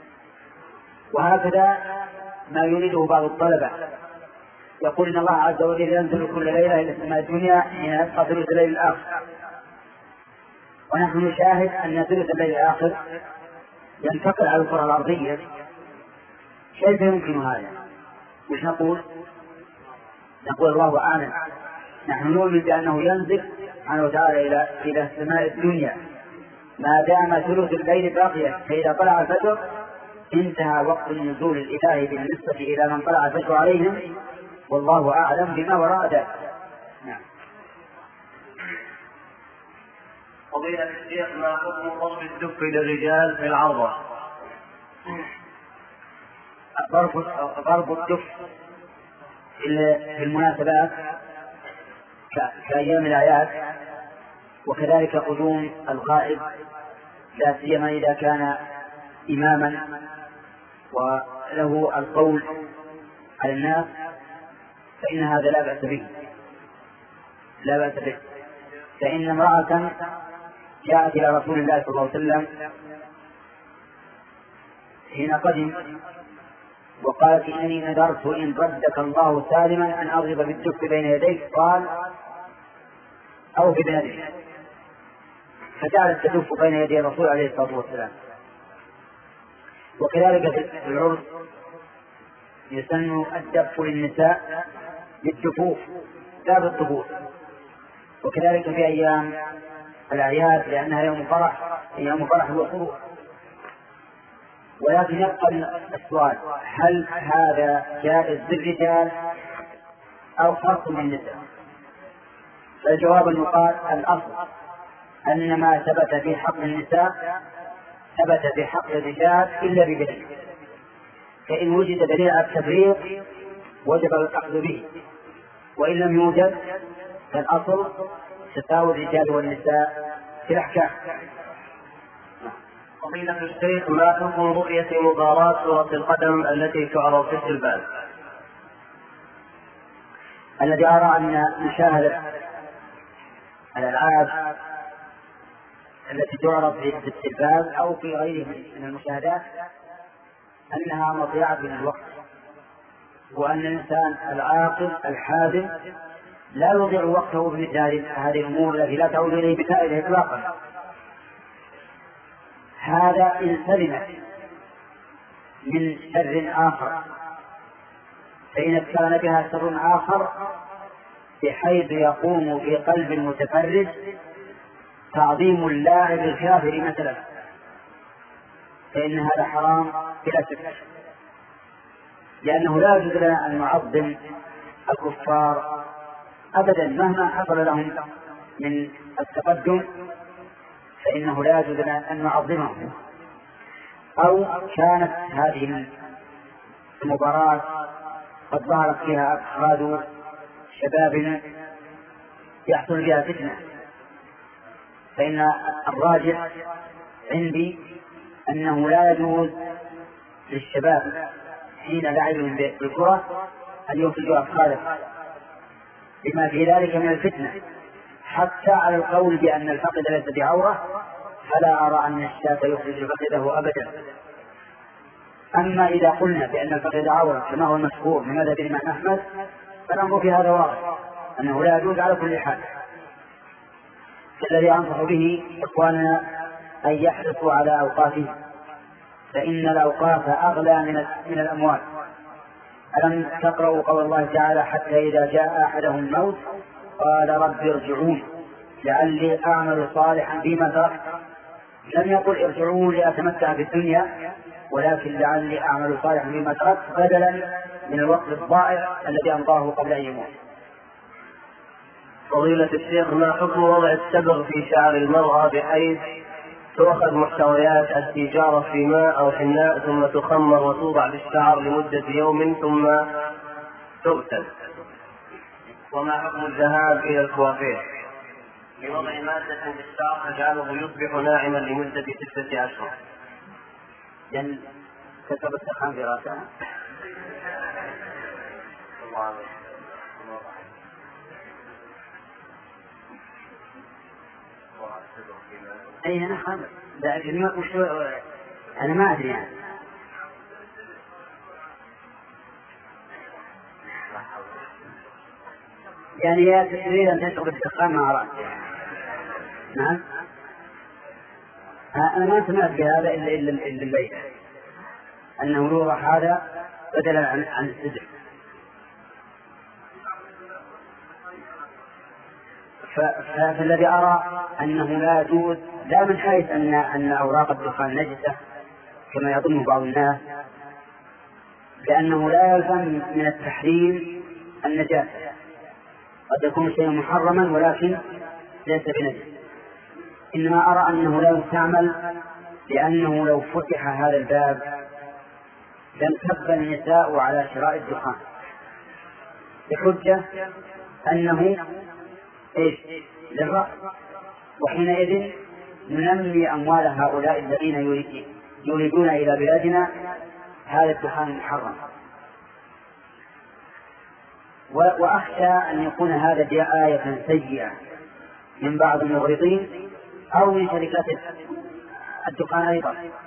وهكذا ما يريده بعض الطلبة، يقول إن الله عز وجل ينزل كل ليلة إلى السماء الدنيا حين يبقى ثلث الليل الآخر، ونحن نشاهد أن ثلث الليل الآخر ينتقل على الكرة الأرضية. كيف يمكن هذا؟ مش نقول نقول الله أعلم. نحن نؤمن بأنه ينزل سبحانه وتعالى إلى إلى السماء الدنيا ما دام ثلث الليل باقيا، فإذا طلع الفجر انتهى وقت النزول الإلهي بالنسبة إلى من طلع الفجر عليهم، والله أعلم بما وراء ذلك. نعم. فضيلة الشيخ، ما حكم ضرب الدف للرجال في العرضة؟ ضرب الدف في المناسبات كأيام الأعياد، وكذلك قدوم الغائب، لا سيما إذا كان إماما وله القول على الناس، فإن هذا لا بأس به لا بأس به فإن امرأة جاءت إلى رسول الله صلى الله عليه وسلم حين قدم وقالت: إني نذرت إن ردك الله سالما أن أضرب بالدف بين يديك، قال: أو في بنادك. فجعلت تدف بين يدي الرسول عليه الصلاة والسلام. وكذلك في العرس يسن الدف للنساء بالدفوف لا بالطبول، وكذلك في أيام الأعياد لأنها يوم فرح يوم فرح وسرور. ولكن يبقى السؤال: هل هذا جائز بالرجال أو خاص بالنساء؟ فالجواب أن يقال: الأصل أن ما ثبت في حق النساء ثبت في حق الرجال إلا بدليل، فإن وجد دليل على التفريق وجب الأخذ به، وإن لم يوجد فالأصل تساوي الرجال والنساء في الأحكام. فضيلة الشيخ، ما حكم رؤية مباراة كرة القدم التي تعرض في التلفاز؟ الذي أرى أن مشاهدة الألعاب التي تعرض في التلفاز أو في غيره من المشاهدات أنها مضيعة من الوقت، وأن الإنسان العاقل الحازم لا يضيع وقته بمثل هذه الأمور التي لا تعود إليه بفائدة إطلاقا. هذا إن سلمت من سر آخر، فإن كان بها سر آخر بحيث يقوم في قلب المتفرج تعظيم اللاعب الكافر مثلا، فإن هذا حرام بلا شك، لأنه لا يجوز لنا أن نعظم الكفار أبدا مهما حصل لهم من التقدم، فإنه لا يجوز لنا أن نعظمهم. أو كانت هذه المباراة قد ظهرت فيها أفراد شباب يحصل بها فتنة، فإن الراجح عندي أنه لا يجوز للشباب حين لعبهم بالكرة أن يخرجوا أفرادهم بما في ذلك من الفتنة، حتى على القول بأن الفقد ليس بعورة، فلا أرى أن الشاب يخرج فقده أبدا. أما إذا قلنا بأن الفقد عورة كما هو المشهور من مذهب الإمام أحمد، فالأمر في هذا واضح أنه لا يجوز على كل حال. فالذي أنصح به إخواننا أن يحرصوا على أوقاتهم، فإن الأوقات أغلى من الأموال. ألم تقرأوا قول الله تعالى: حتى إذا جاء أحدهم الموت قال رب ارجعون لعلي أعمل صالحا فيما تركت. لم يقل ارجعون لأتمتع في الدنيا، ولكن لعلي أعمل صالحا فيما تركت، بدلا من الوقت الضائع الذي أمضاه قبل أن يموت. فضيلة الشيخ، ما حكم وضع الصبغ في شعر المرأة بحيث تؤخذ محتويات التجارة في ماء أو حناء ثم تخمر وتوضع بالشعر لمدة يوم ثم تغسل؟ وما حكم الذهاب إلى الكوافير بوضع مادة بالشعر تجعله يصبح ناعما لمدة ستة أشهر؟ لأن كتب السخان في رأسها. أي أنا خالص لكن ما وش أنا ما أدري يعني. يعني يا تريد أن تشرب الدخان مع رأسها. نعم أنا ما سمعت بهذا إلا إلا إلا الليل أنه يوضع هذا بدلا عن عن السجن. فالذي أرى أنه لا يجوز، لا من حيث أن أن أوراق الدخان نجسة كما يظن بعض الناس، لأنه لا يلزم من التحريم النجاسة، قد يكون شيئا محرما ولكن ليس بنجس. إنما أرى أنه لا يستعمل، لأنه لو فتح هذا الباب لم تب النساء على شراء الدخان بحجة أنه إيش للرأس، وحينئذ ننمي أموال هؤلاء الذين يريدون إلى بلادنا هذا الدخان المحرم. وأخشى أن يكون هذا دعاية سيئة من بعض المغرضين أو من شركات الدخان أيضا.